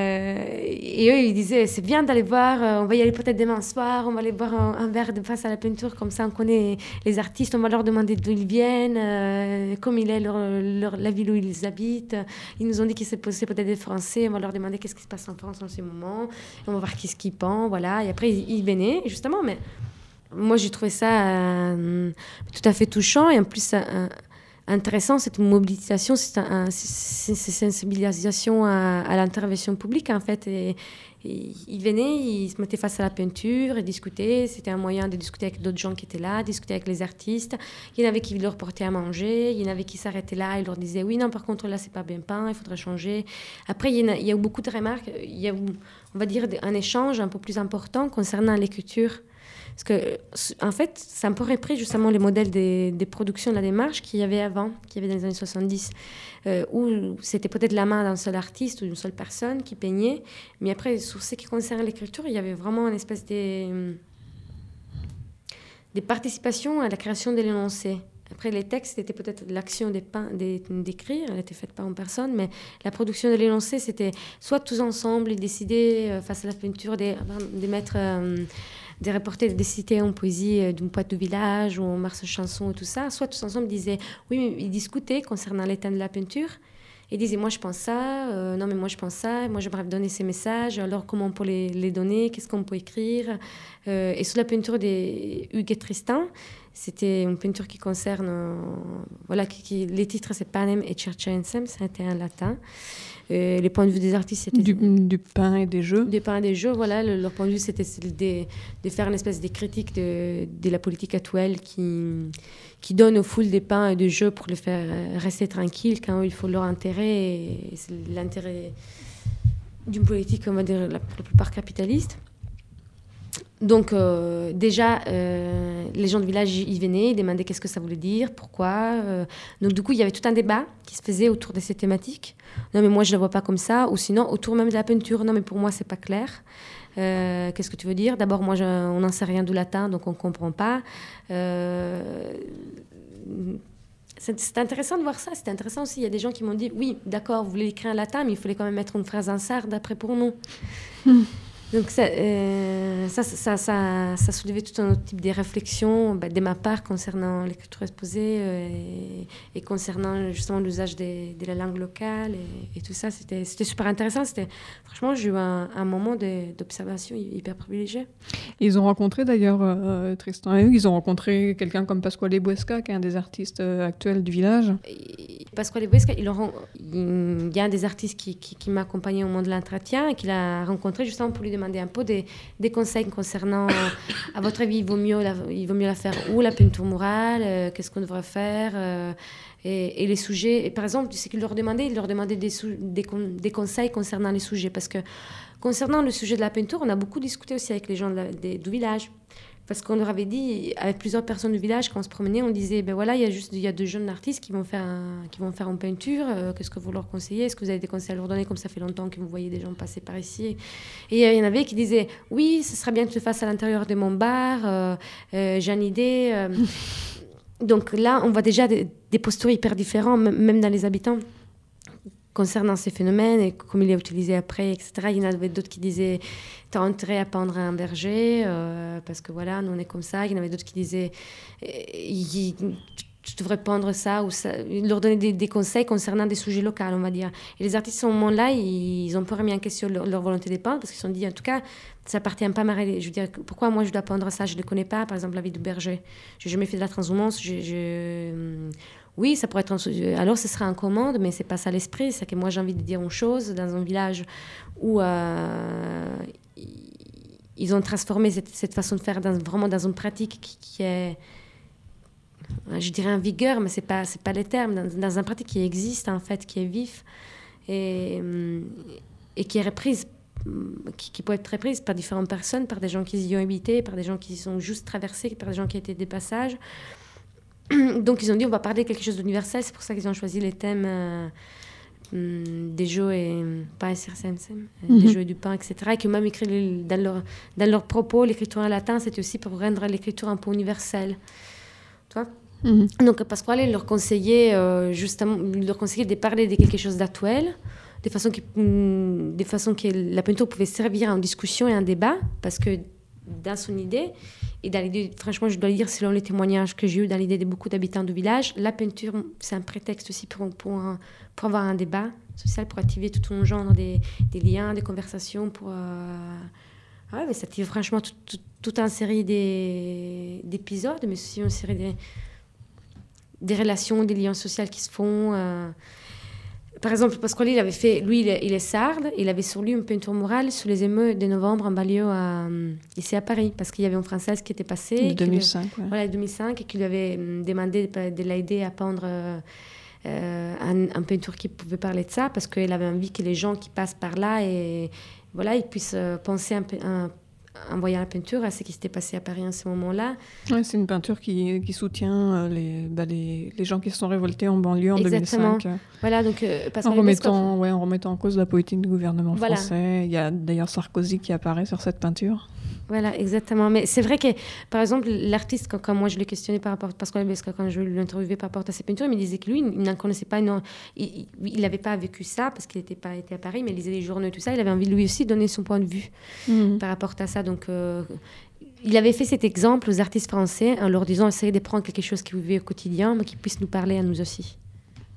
et eux, ils disaient, c'est bien d'aller voir, on va y aller peut-être demain soir, on va aller boire un verre de face à la peinture, comme ça on connaît les artistes, on va leur demander d'où ils viennent, comme il est la ville où ils habitent. Ils nous ont dit qu'ils se posaient peut-être des Français, on va leur demander qu'est-ce qui se passe en France en ce moment, on va voir qu'est-ce qu'ils pensent, voilà. Et après, ils venaient, justement, mais moi, j'ai trouvé ça tout à fait touchant, et en plus, intéressant, cette mobilisation, cette sensibilisation à l'intervention publique, en fait. Et ils venaient, ils se mettaient face à la peinture et discutaient. C'était un moyen de discuter avec d'autres gens qui étaient là, discuter avec les artistes. Il y en avait qui leur portaient à manger, il y en avait qui s'arrêtaient là et leur disaient oui, non, par contre, là, c'est pas bien peint, il faudrait changer. Après, il y a eu beaucoup de remarques. Il y a eu, on va dire, un échange un peu plus important concernant l'écriture. Parce que, en fait, ça a un peu repris justement les modèles des productions de la démarche qu'il y avait avant, qu'il y avait dans les années 70, où c'était peut-être la main d'un seul artiste ou d'une seule personne qui peignait. Mais après, sur ce qui concerne l'écriture, il y avait vraiment une espèce de participation à la création de l'énoncé. Après, les textes, c'était peut-être l'action d'écrire, elle était faite par une personne, mais la production de l'énoncé, c'était soit tous ensemble, ils décidaient, face à la peinture, de mettre... de reporter des cités en poésie d'une poète du village ou en marche chanson et tout ça, soit tous ensemble disaient, oui, mais ils discutaient concernant l'état de la peinture, et disaient, moi je pense ça, non mais moi je pense ça, moi j'aimerais donner ces messages, alors comment on peut les donner, qu'est-ce qu'on peut écrire, et sous la peinture des Hugues et Tristan, C'était une peinture qui concerne... les titres, c'est Panem et Circenses, c'était en latin. Les points de vue des artistes, c'était... Du pain et des jeux. Du pain et des jeux, voilà. Leur point de vue, c'était de faire une espèce de critique de la politique actuelle qui donne aux foules des pains et des jeux pour les faire rester tranquilles quand il faut leur intérêt. Et c'est l'intérêt d'une politique, on va dire, la plupart capitaliste. Donc, déjà, les gens du village, ils venaient, ils demandaient qu'est-ce que ça voulait dire, pourquoi. Donc, du coup, il y avait tout un débat qui se faisait autour de ces thématiques. Non, mais moi, je ne la vois pas comme ça. Ou sinon, autour même de la peinture. Non, mais pour moi, ce n'est pas clair. Qu'est-ce que tu veux dire ? D'abord, moi, on n'en sait rien du latin, donc on ne comprend pas. C'est intéressant de voir ça. C'est intéressant aussi. Il y a des gens qui m'ont dit, oui, d'accord, vous voulez écrire en latin, mais il fallait quand même mettre une phrase en sarde après pour nous. Donc ça soulevait tout un autre type de réflexions de ma part concernant l'écriture exposée et concernant justement l'usage de la langue locale et tout ça. C'était super intéressant. Franchement, j'ai eu un moment d'observation hyper privilégié. Ils ont rencontré d'ailleurs, Tristan et Hugues, ils ont rencontré quelqu'un comme Pasquale Buesca, qui est un des artistes actuels du village. Pasquale Buesca, il y a un des artistes qui m'a accompagné au moment de l'entretien et qu'il a rencontré justement pour lui demander un peu des conseils concernant, à votre avis, il vaut mieux la faire où, la peinture murale, qu'est-ce qu'on devrait faire et les sujets. Et par exemple, ce qu'il leur demandait, des conseils concernant les sujets. Parce que concernant le sujet de la peinture, on a beaucoup discuté aussi avec les gens du village. Parce qu'on leur avait dit, avec plusieurs personnes du village, quand on se promenait, on disait, ben voilà, il y a 2 jeunes artistes qui vont faire une peinture. Qu'est-ce que vous leur conseillez ? Est-ce que vous avez des conseils à leur donner ? Comme ça fait longtemps que vous voyez des gens passer par ici. Et il y en avait qui disaient, oui, ce serait bien que tu le fasses à l'intérieur de mon bar. J'ai une idée. Donc là, on voit déjà des postures hyper différents, même dans les habitants, concernant ces phénomènes et comment il est utilisé après, etc. Il y en avait d'autres qui disaient « t'as intérêt à peindre un berger parce que voilà, nous on est comme ça ». Il y en avait d'autres qui disaient « tu devrais peindre ça » ou ça. Ils leur donnaient des conseils concernant des sujets locaux, on va dire. Et les artistes, à ce moment-là, ils ont un peu remis en question leur volonté de peindre parce qu'ils se sont dit « en tout cas, ça appartient pas à ma réalité. Je veux dire, pourquoi moi je dois peindre ça ? Je ne le connais pas, par exemple la vie du berger. Je n'ai jamais fait de la transhumance, oui, ça pourrait être alors ce sera en commande, mais c'est pas ça l'esprit. C'est que moi j'ai envie de dire une chose dans un village où ils ont transformé cette façon de faire vraiment dans une pratique qui est, je dirais en vigueur, mais c'est pas les termes, dans une pratique qui existe en fait, qui est vif et qui est reprise, qui peut être reprise par différentes personnes, par des gens qui y ont habité, par des gens qui sont juste traversés, par des gens qui étaient des passages. Donc ils ont dit on va parler de quelque chose d'universel, c'est pour ça qu'ils ont choisi les thèmes des jeux et pain et circenses, des jeux et du pain, etc. Et que même écrit dans leur propos, l'écriture en latin, c'était aussi pour rendre l'écriture un peu universelle. Tu vois ? Donc Pasquale leur conseillait justement, de parler de quelque chose d'actuel, de façon que la peinture pouvait servir en discussion et en débat, parce que dans son idée, et dans l'idée, franchement, je dois le dire, selon les témoignages que j'ai eus dans l'idée de beaucoup d'habitants du village, la peinture, c'est un prétexte aussi pour avoir un débat social, pour activer tout un genre des liens, des conversations, mais ça active franchement toute une série d'épisodes, mais aussi une série des relations, des liens sociaux qui se font. Par exemple, Pasquale, il est sarde, il avait sur lui une peinture murale sur les émeutes de novembre en banlieue ici à Paris, parce qu'il y avait une Française qui était passée. En 2005, Voilà, 2005, et qui lui avait demandé de l'aider à peindre un peinture qui pouvait parler de ça, parce qu'elle avait envie que les gens qui passent par là, ils puissent penser en voyant la peinture à ce qui s'était passé à Paris en ce moment-là. Ouais, c'est une peinture qui soutient les gens qui se sont révoltés en banlieue en Exactement. 2005. Voilà, donc, en remettant en cause la politique du gouvernement français. Il y a d'ailleurs Sarkozy qui apparaît sur cette peinture. Voilà, exactement. Mais c'est vrai que, par exemple, l'artiste, quand moi je l'ai questionné par rapport à Pasquale Buesca, quand je l'ai interviewé par rapport à ses peintures, il me disait que lui, il n'en connaissait pas. Il n'avait pas vécu ça parce qu'il n'était pas été à Paris, mais il lisait les journaux et tout ça. Il avait envie lui aussi de donner son point de vue par rapport à ça. Donc, il avait fait cet exemple aux artistes français en leur disant essayez de prendre quelque chose qu'ils vivaient au quotidien, mais qui puisse nous parler à nous aussi.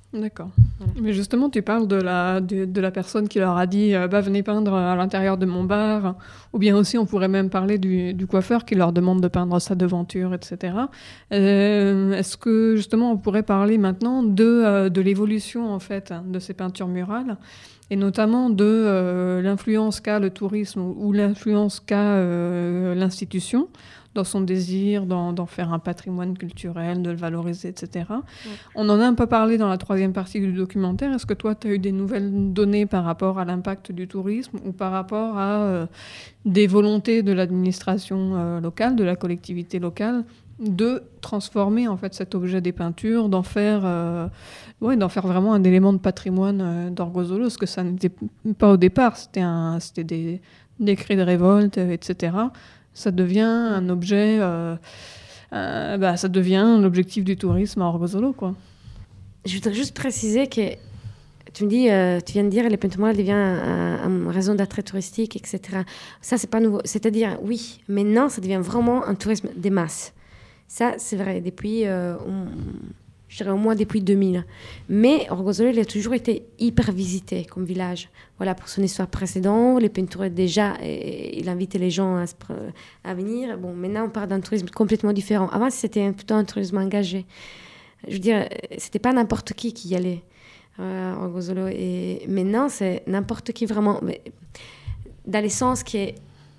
D'accord. Voilà. Mais justement, tu parles de la personne qui leur a dit venez peindre à l'intérieur de mon bar. Ou bien aussi, on pourrait même parler du coiffeur qui leur demande de peindre sa devanture, etc. Est-ce que justement, on pourrait parler maintenant de l'évolution en fait de ces peintures murales et notamment de l'influence qu'a le tourisme ou l'influence qu'a l'institution dans son désir d'en faire un patrimoine culturel, de le valoriser, etc. Ouais. On en a un peu parlé dans la troisième partie du documentaire. Est-ce que toi, tu as eu des nouvelles données par rapport à l'impact du tourisme ou par rapport à des volontés de l'administration locale, de la collectivité locale, de transformer en fait cet objet des peintures, d'en faire vraiment un élément de patrimoine d'Orgozolo, ce que ça n'était pas au départ. C'était des cris de révolte, etc. Ça devient un objet, ça devient l'objectif du tourisme à Orgozolo, quoi. Je voudrais juste préciser que tu viens de dire les peintures murales deviennent une raison d'attrait touristique, etc. Ça, c'est pas nouveau. C'est-à-dire, oui, maintenant, ça devient vraiment un tourisme des masses. Ça, c'est vrai, depuis, je dirais au moins depuis 2000. Mais Orgozolo, il a toujours été hyper visité comme village. Voilà, pour son histoire précédente, les peintures déjà, il invitait les gens à venir. Bon, maintenant, on parle d'un tourisme complètement différent. Avant, c'était plutôt un tourisme engagé. Je veux dire, c'était pas n'importe qui y allait à Orgozolo. Et maintenant, c'est n'importe qui vraiment. Mais dans le sens que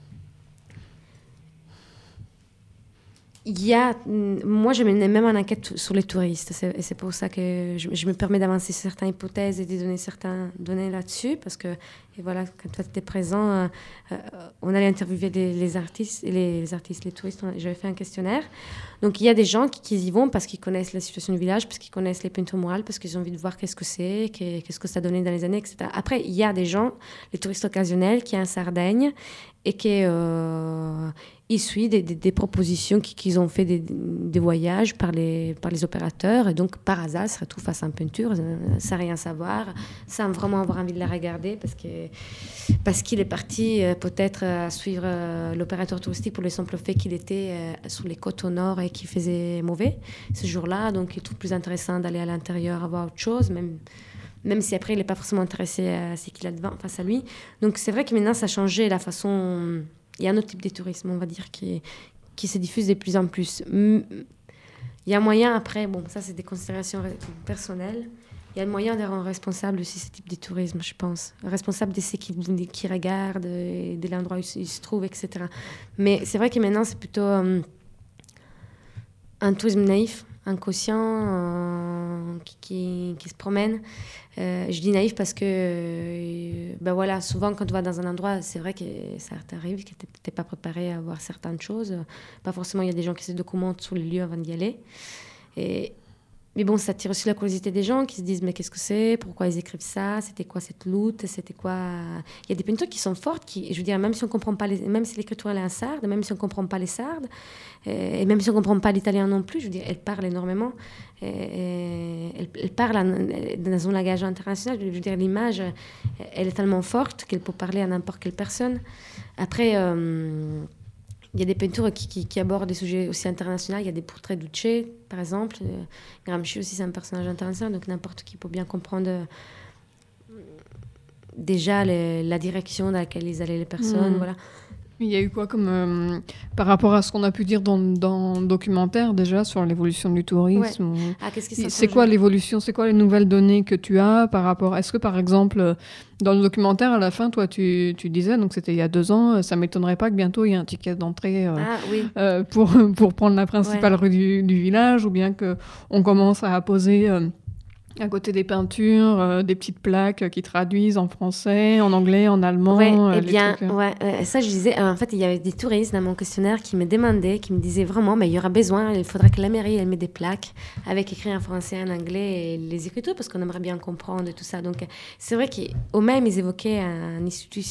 moi, je mène même une enquête sur les touristes. C'est pour ça que je me permets d'avancer certaines hypothèses et de donner certaines données là-dessus. Parce que, et voilà, quand tu étais présent, on allait interviewer les artistes, les touristes. J'avais fait un questionnaire. Donc, il y a des gens qui y vont parce qu'ils connaissent la situation du village, parce qu'ils connaissent les peintures murales, parce qu'ils ont envie de voir qu'est-ce que c'est, qu'est-ce que ça donnait dans les années, etc. Après, il y a des gens, les touristes occasionnels, qui sont en Sardaigne et qui issus des propositions qu'ils ont fait des voyages par les opérateurs, et donc par hasard se retrouvent face à une peinture sans rien savoir, sans vraiment avoir envie de la regarder parce qu'il est parti peut-être à suivre l'opérateur touristique pour le simple fait qu'il était sur les côtes au nord et qu'il faisait mauvais ce jour-là, donc il trouve plus intéressant d'aller à l'intérieur, avoir autre chose, même si après il n'est pas forcément intéressé à ce qu'il a devant face à lui. Donc c'est vrai que maintenant ça a changé la façon. Il y a un autre type de tourisme, on va dire, qui se diffuse de plus en plus. Il y a moyen, après, bon, ça c'est des considérations personnelles, il y a moyen de rendre responsable aussi ce type de tourisme, je pense. Responsable de ceux qui regardent, de l'endroit où ils se trouvent, etc. Mais c'est vrai que maintenant c'est plutôt un tourisme naïf, inconscient, qui se promène. Je dis naïf parce que voilà, souvent quand tu vas dans un endroit, c'est vrai que ça t'arrive que tu n'es pas préparé à voir certaines choses. Pas forcément, il y a des gens qui se documentent sur les lieux avant d'y aller. Mais bon, ça attire aussi la curiosité des gens qui se disent mais qu'est-ce que c'est, pourquoi ils écrivent ça, c'était quoi cette lutte, c'était quoi. Il y a des peintures qui sont fortes, je veux dire, même si on comprend pas même si l'écriture elle est en sarde, même si on comprend pas les sardes, et même si on comprend pas l'italien non plus, je veux dire, elle parle énormément, elle parle dans un langage international. Je veux dire, l'image elle est tellement forte qu'elle peut parler à n'importe quelle personne. Après il y a des peintures qui abordent des sujets aussi internationaux. Il y a des portraits d'Ucce, par exemple. Gramsci aussi, c'est un personnage international, donc n'importe qui peut bien comprendre déjà la direction dans laquelle ils allaient les personnes. Voilà. Il y a eu quoi comme par rapport à ce qu'on a pu dire dans le documentaire déjà sur l'évolution du tourisme? Ouais. Qu'est-ce qui c'est quoi l'évolution? C'est quoi les nouvelles données que tu as par rapport? Est-ce que par exemple dans le documentaire à la fin, toi tu disais, donc c'était il y a 2 ans, ça m'étonnerait pas que bientôt il y ait un ticket d'entrée pour prendre la principale rue du village, ou bien que on commence à poser à côté des peintures, des petites plaques qui traduisent en français, en anglais, en allemand. Ça je disais, en fait il y avait des touristes dans mon questionnaire qui me demandaient, qui me disaient vraiment, mais il y aura besoin, il faudrait que la mairie elle mette des plaques avec écrit en français, en anglais, et les écritures, parce qu'on aimerait bien comprendre et tout ça. Donc c'est vrai qu'au même ils évoquaient une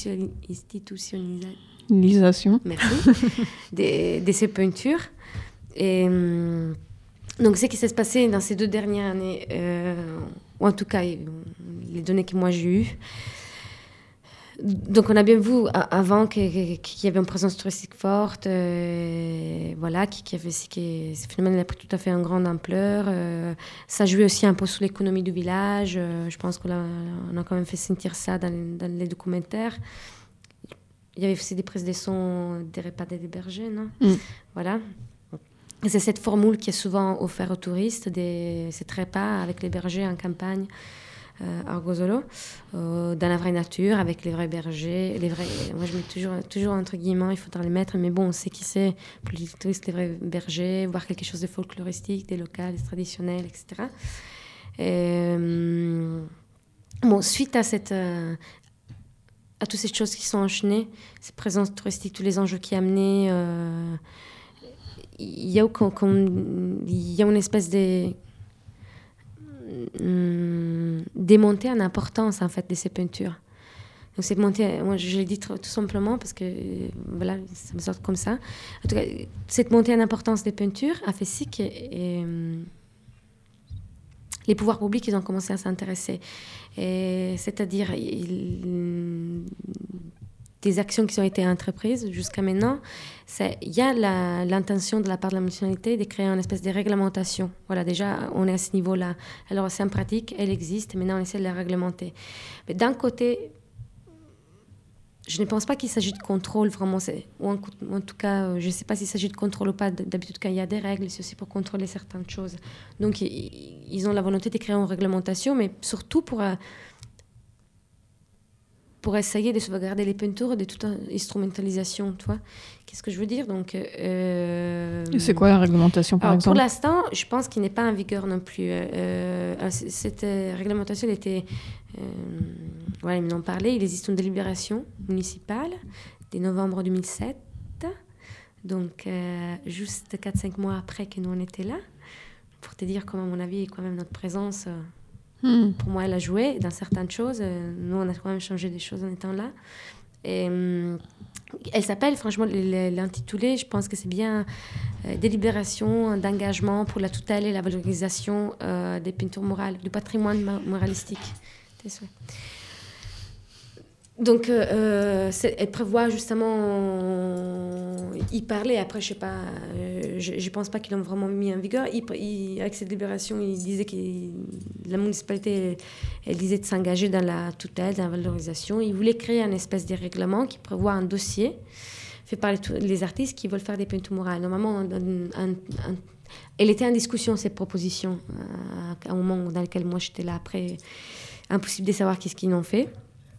institutionnalisation. Merci. de ces peintures. Et donc, ce qui s'est passé dans ces 2 dernières années, ou en tout cas, les données que moi j'ai eues, Donc, on a bien vu avant qu'il y avait une présence touristique forte, voilà, qui avait ce phénomène a pris tout à fait une grande ampleur. Ça jouait aussi un peu sur l'économie du village. Je pense qu'on a quand même fait sentir ça dans les documentaires. Il y avait aussi des prises de son des repas des bergers, non? Voilà. Et c'est cette formule qui est souvent offerte aux touristes, ces repas avec les bergers en campagne. À Argosolo, dans la vraie nature, avec les vrais bergers. Moi, je mets toujours entre guillemets, il faudra les mettre, mais bon, on sait qui c'est, pour les touristes, les vrais bergers, voir quelque chose de folkloristique, des locales, des traditionnels, etc. Bon, suite à toutes ces choses qui sont enchaînées, cette présence touristique, tous les enjeux qui amenaient, il y a une espèce de démonter en importance en fait de ces peintures. Donc cette montée, moi je l'ai dit tout simplement parce que voilà, ça me sort comme ça. En tout cas, cette montée en importance des peintures a fait si que les pouvoirs publics ils ont commencé à s'intéresser. C'est-à-dire des actions qui ont été entreprises jusqu'à maintenant, il y a l'intention de la part de la municipalité de créer une espèce de réglementation. Voilà, déjà, on est à ce niveau-là. Alors, c'est en pratique, elle existe, maintenant, on essaie de la réglementer. Mais d'un côté, je ne pense pas qu'il s'agit de contrôle, vraiment. Ou en tout cas, je ne sais pas s'il s'agit de contrôle ou pas. D'habitude, quand il y a des règles, c'est aussi pour contrôler certaines choses. Donc, ils ont la volonté de créer une réglementation, mais surtout pour essayer de sauvegarder les peintures de toute instrumentalisation, tu vois. Qu'est-ce que je veux dire? Donc, Et c'est quoi la réglementation, par exemple? Pour l'instant, je pense qu'il n'est pas en vigueur non plus. Cette réglementation, elle était... voilà, ils m'en ont parlé. Il existe une délibération municipale de novembre 2007. Donc, juste 4-5 mois après que nous, on était là. Pour te dire comment, à mon avis, quand même, notre présence... Pour moi, elle a joué dans certaines choses. Nous, on a quand même changé des choses en étant là. Et, elle s'appelle, franchement, l'intitulé, je pense que c'est bien Délibération d'engagement pour la tutelle et la valorisation des peintures murales, du patrimoine muralistique. Donc, elle prévoit justement y parler. Après, je sais pas, je pense pas qu'ils l'ont vraiment mis en vigueur. Avec cette libération, il disait que la municipalité, elle disait de s'engager dans la tutelle, dans la valorisation. Il voulait créer un espèce de règlement qui prévoit un dossier fait par les artistes qui veulent faire des peintures murales. Normalement, elle était en discussion, cette proposition, à un moment dans lequel moi j'étais là. Après, impossible de savoir qu'est-ce qu'ils en ont fait.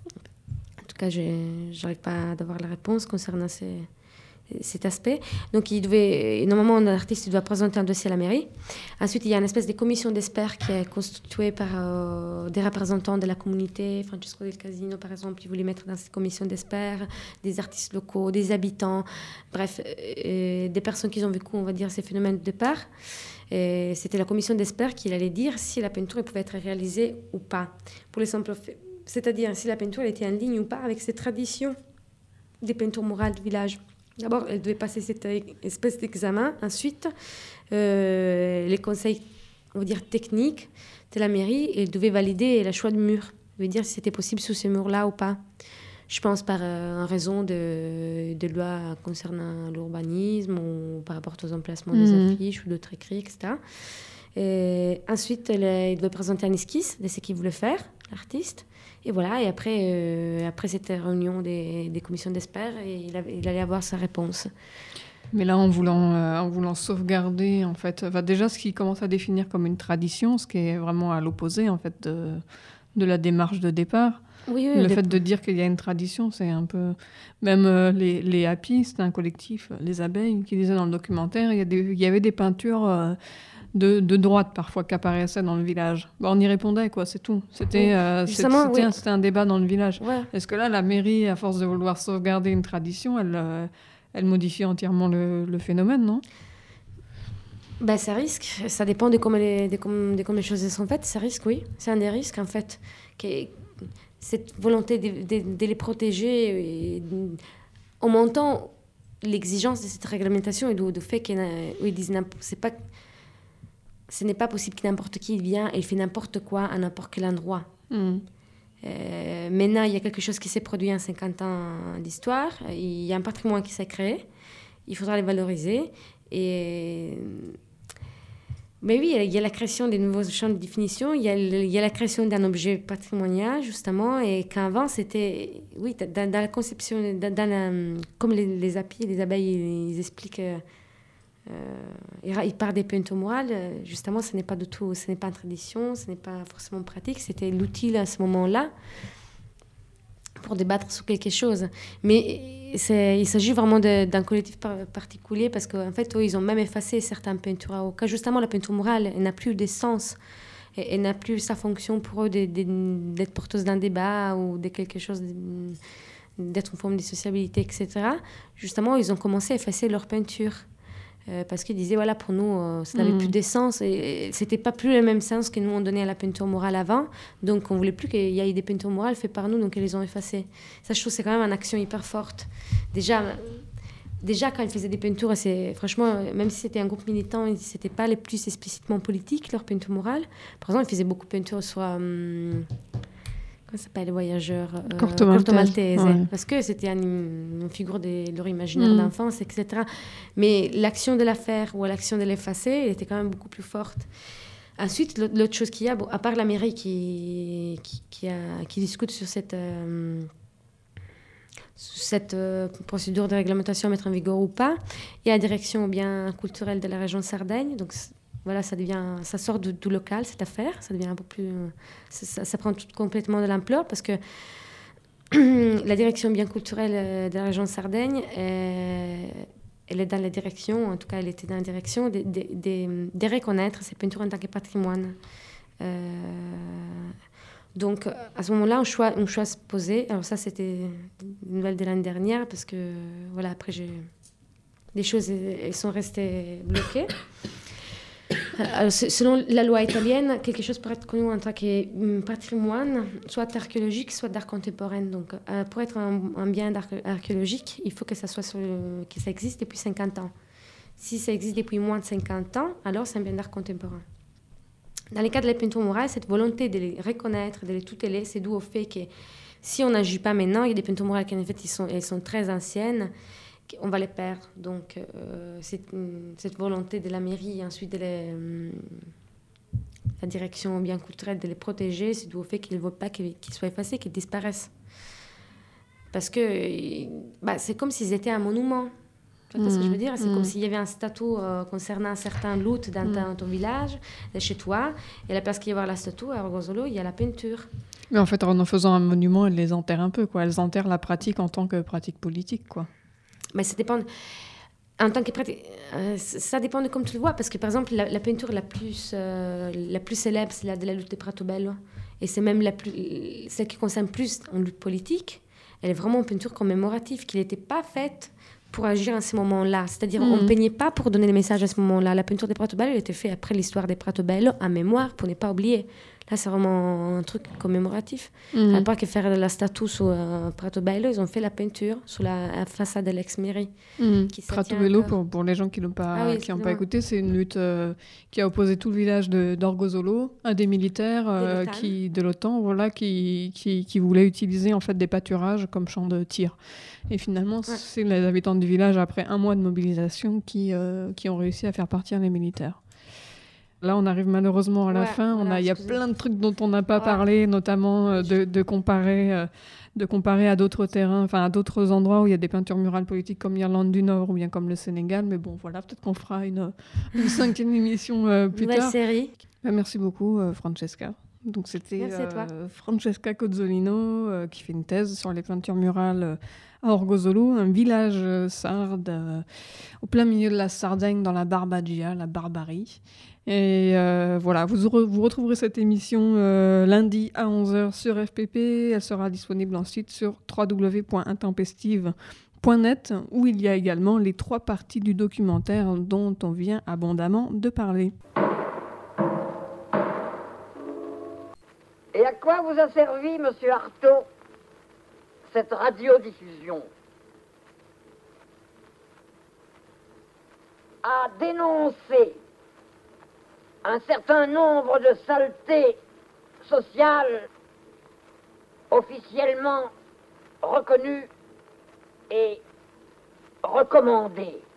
Je n'arrive pas à avoir la réponse concernant cet aspect. Donc, normalement, l'artiste doit présenter un dossier à la mairie. Ensuite, il y a une espèce de commission d'experts qui est constituée par des représentants de la communauté. Francesco del Casino, par exemple, il voulait mettre dans cette commission d'experts des artistes locaux, des habitants, bref, des personnes qui ont vécu, on va dire, ces phénomènes de départ. Et c'était la commission d'experts qui allait dire si la peinture pouvait être réalisée ou pas. Pour le simple fait, c'est-à-dire si la peinture était en ligne ou pas avec ces traditions des peintures murales du village. D'abord, elle devait passer cette espèce d'examen. Ensuite, les conseils, on va dire, techniques de la mairie, elle devait valider le choix de mur. Elle devait dire si c'était possible sous ces murs-là ou pas. Je pense par raison de lois concernant l'urbanisme ou par rapport aux emplacements des affiches ou d'autres écrits, etc. Et ensuite, il devait présenter un esquisse de ce qu'il voulait faire, l'artiste. Et voilà, et après cette réunion des commissions d'experts, il allait avoir sa réponse. Mais là, en voulant sauvegarder, en fait, déjà ce qui commence à définir comme une tradition, ce qui est vraiment à l'opposé, en fait, de la démarche de départ. Oui, le fait de dire qu'il y a une tradition, c'est un peu... Même les Happy, c'était un collectif, les abeilles, qui disaient dans le documentaire, il y avait des peintures... de droite parfois qui apparaissaient dans le village. On y répondait, quoi, c'est tout. C'était un débat dans le village. Ouais. Est-ce que là, la mairie, à force de vouloir sauvegarder une tradition, elle modifie entièrement le phénomène, non? Ça risque. Ça dépend de comment les choses sont faites. Ça risque, oui. C'est un des risques, en fait. Cette volonté de les protéger en montant l'exigence de cette réglementation et du fait qu'ils disent ce n'est pas possible que n'importe qui vienne et fait n'importe quoi à n'importe quel endroit. Maintenant, il y a quelque chose qui s'est produit en 50 ans d'histoire. Il y a un patrimoine qui s'est créé. Il faudra les valoriser. Mais oui, il y a la création des nouveaux champs de définition. Il y a la création d'un objet patrimonial, justement. Et qu'avant, c'était... Oui, dans la conception... comme les apis et les abeilles, ils expliquent... il part des peintres morales, justement, ce n'est pas une tradition, ce n'est pas forcément pratique, c'était l'outil à ce moment-là pour débattre sur quelque chose. Mais il s'agit vraiment d'un collectif particulier parce qu'en fait, ils ont même effacé certaines peintures. Justement, la peinture morale n'a plus de sens, elle n'a plus sa fonction pour eux d'être porteuse d'un débat ou de quelque chose, d'être une forme de sociabilité, etc. Justement, ils ont commencé à effacer leur peinture. Parce qu'ils disaient, voilà, pour nous, ça n'avait plus d'essence. Et c'était pas plus le même sens que nous, on donnait à la peinture morale avant. Donc, on voulait plus qu'il y ait des peintures morales faites par nous, donc ils les ont effacées. Ça, je trouve, c'est quand même une action hyper forte. Déjà quand ils faisaient des peintures, franchement, même si c'était un groupe militant, c'était pas les plus explicitement politiques, leur peinture morale. Par exemple, ils faisaient beaucoup de peintures sur... comment ça s'appelle, les voyageurs Corto Maltese, ouais. Parce que c'était une figure de leur imaginaire d'enfance, etc. Mais l'action de la faire ou l'action de l'effacer, elle était quand même beaucoup plus forte. Ensuite, l'autre chose qu'il y a, à part la mairie qui discute sur cette procédure de réglementation à mettre en vigueur ou pas, il y a la direction bien culturelle de la région de Sardaigne, donc voilà, ça sort du local, cette affaire. Ça devient un peu plus... Ça prend complètement de l'ampleur parce que la direction bien culturelle de la région de Sardaigne, elle est dans la direction, en tout cas, elle était dans la direction de reconnaître ces peintures en tant que patrimoine. Donc, à ce moment-là, un choix se posait. Alors ça, c'était une nouvelle de l'année dernière parce que, voilà, après, les choses, elles sont restées bloquées. Alors, selon la loi italienne, quelque chose peut être connu en tant que patrimoine, soit archéologique, soit d'art contemporain. Donc, pour être un bien d'art archéologique, il faut que ça existe depuis 50 ans. Si ça existe depuis moins de 50 ans, alors c'est un bien d'art contemporain. Dans le cas de la peinture morale, cette volonté de les reconnaître, de les tuteler, c'est dû au fait que si on n'agit pas maintenant, il y a des peintures morales qui en fait elles sont très anciennes, on va les perdre. Donc, cette volonté de la mairie, ensuite de la direction bien culturelle de les protéger, c'est dû au fait qu'ils ne veulent pas qu'ils soient effacés, qu'ils disparaissent. Parce que c'est comme s'ils étaient un monument. Tu vois ce que je veux dire? C'est comme s'il y avait un statut concernant certains lots dans ton village, chez toi, et la place qu'il y a la statue, à Orgosolo, il y a la peinture. Mais en fait, en faisant un monument, elles les enterrent un peu, quoi. Elles enterrent la pratique en tant que pratique politique, quoi. Mais ça dépend... En tant que pratique, ça dépend de comme tu le vois, parce que, par exemple, la peinture la plus célèbre, c'est la de la lutte de Pratobello. Et c'est même celle qui concerne plus en lutte politique. Elle est vraiment une peinture commémorative, qui n'était pas faite pour agir à ce moment-là. C'est-à-dire, on ne peignait pas pour donner des messages à ce moment-là. La peinture des Pratobello, elle était faite après l'histoire des Pratobello, en mémoire, pour ne pas oublier. Là, c'est vraiment un truc commémoratif. À part que faire la statue sur Pratobello, ils ont fait la peinture sur la façade de l'ex-mairie. Pratobello, pour les gens qui n'ont pas écouté, c'est une lutte qui a opposé tout le village d'Orgosolo à des militaires de l'OTAN, voilà, qui voulaient utiliser en fait des pâturages comme champ de tir. Et finalement, c'est les habitants du village, après un mois de mobilisation, qui ont réussi à faire partir les militaires. Là, on arrive malheureusement à la fin. Il y a plein de trucs dont on n'a pas parlé, notamment de comparer à d'autres terrains, enfin à d'autres endroits où il y a des peintures murales politiques comme l'Irlande du Nord ou bien comme le Sénégal. Mais bon, voilà, peut-être qu'on fera une 5e émission plus tard. Série. Merci beaucoup, Francesca. Donc, c'était Francesca Cozzolino qui fait une thèse sur les peintures murales à Orgosolo, un village sarde au plein milieu de la Sardaigne, dans la Barbagia, la Barbarie. Et voilà, vous retrouverez cette émission lundi à 11h sur FPP. Elle sera disponible ensuite sur www.intempestive.net, où il y a également les 3 parties du documentaire dont on vient abondamment de parler. Et à quoi vous a servi, monsieur Artaud, cette radiodiffusion? À dénoncer un certain nombre de saletés sociales officiellement reconnue et recommandée.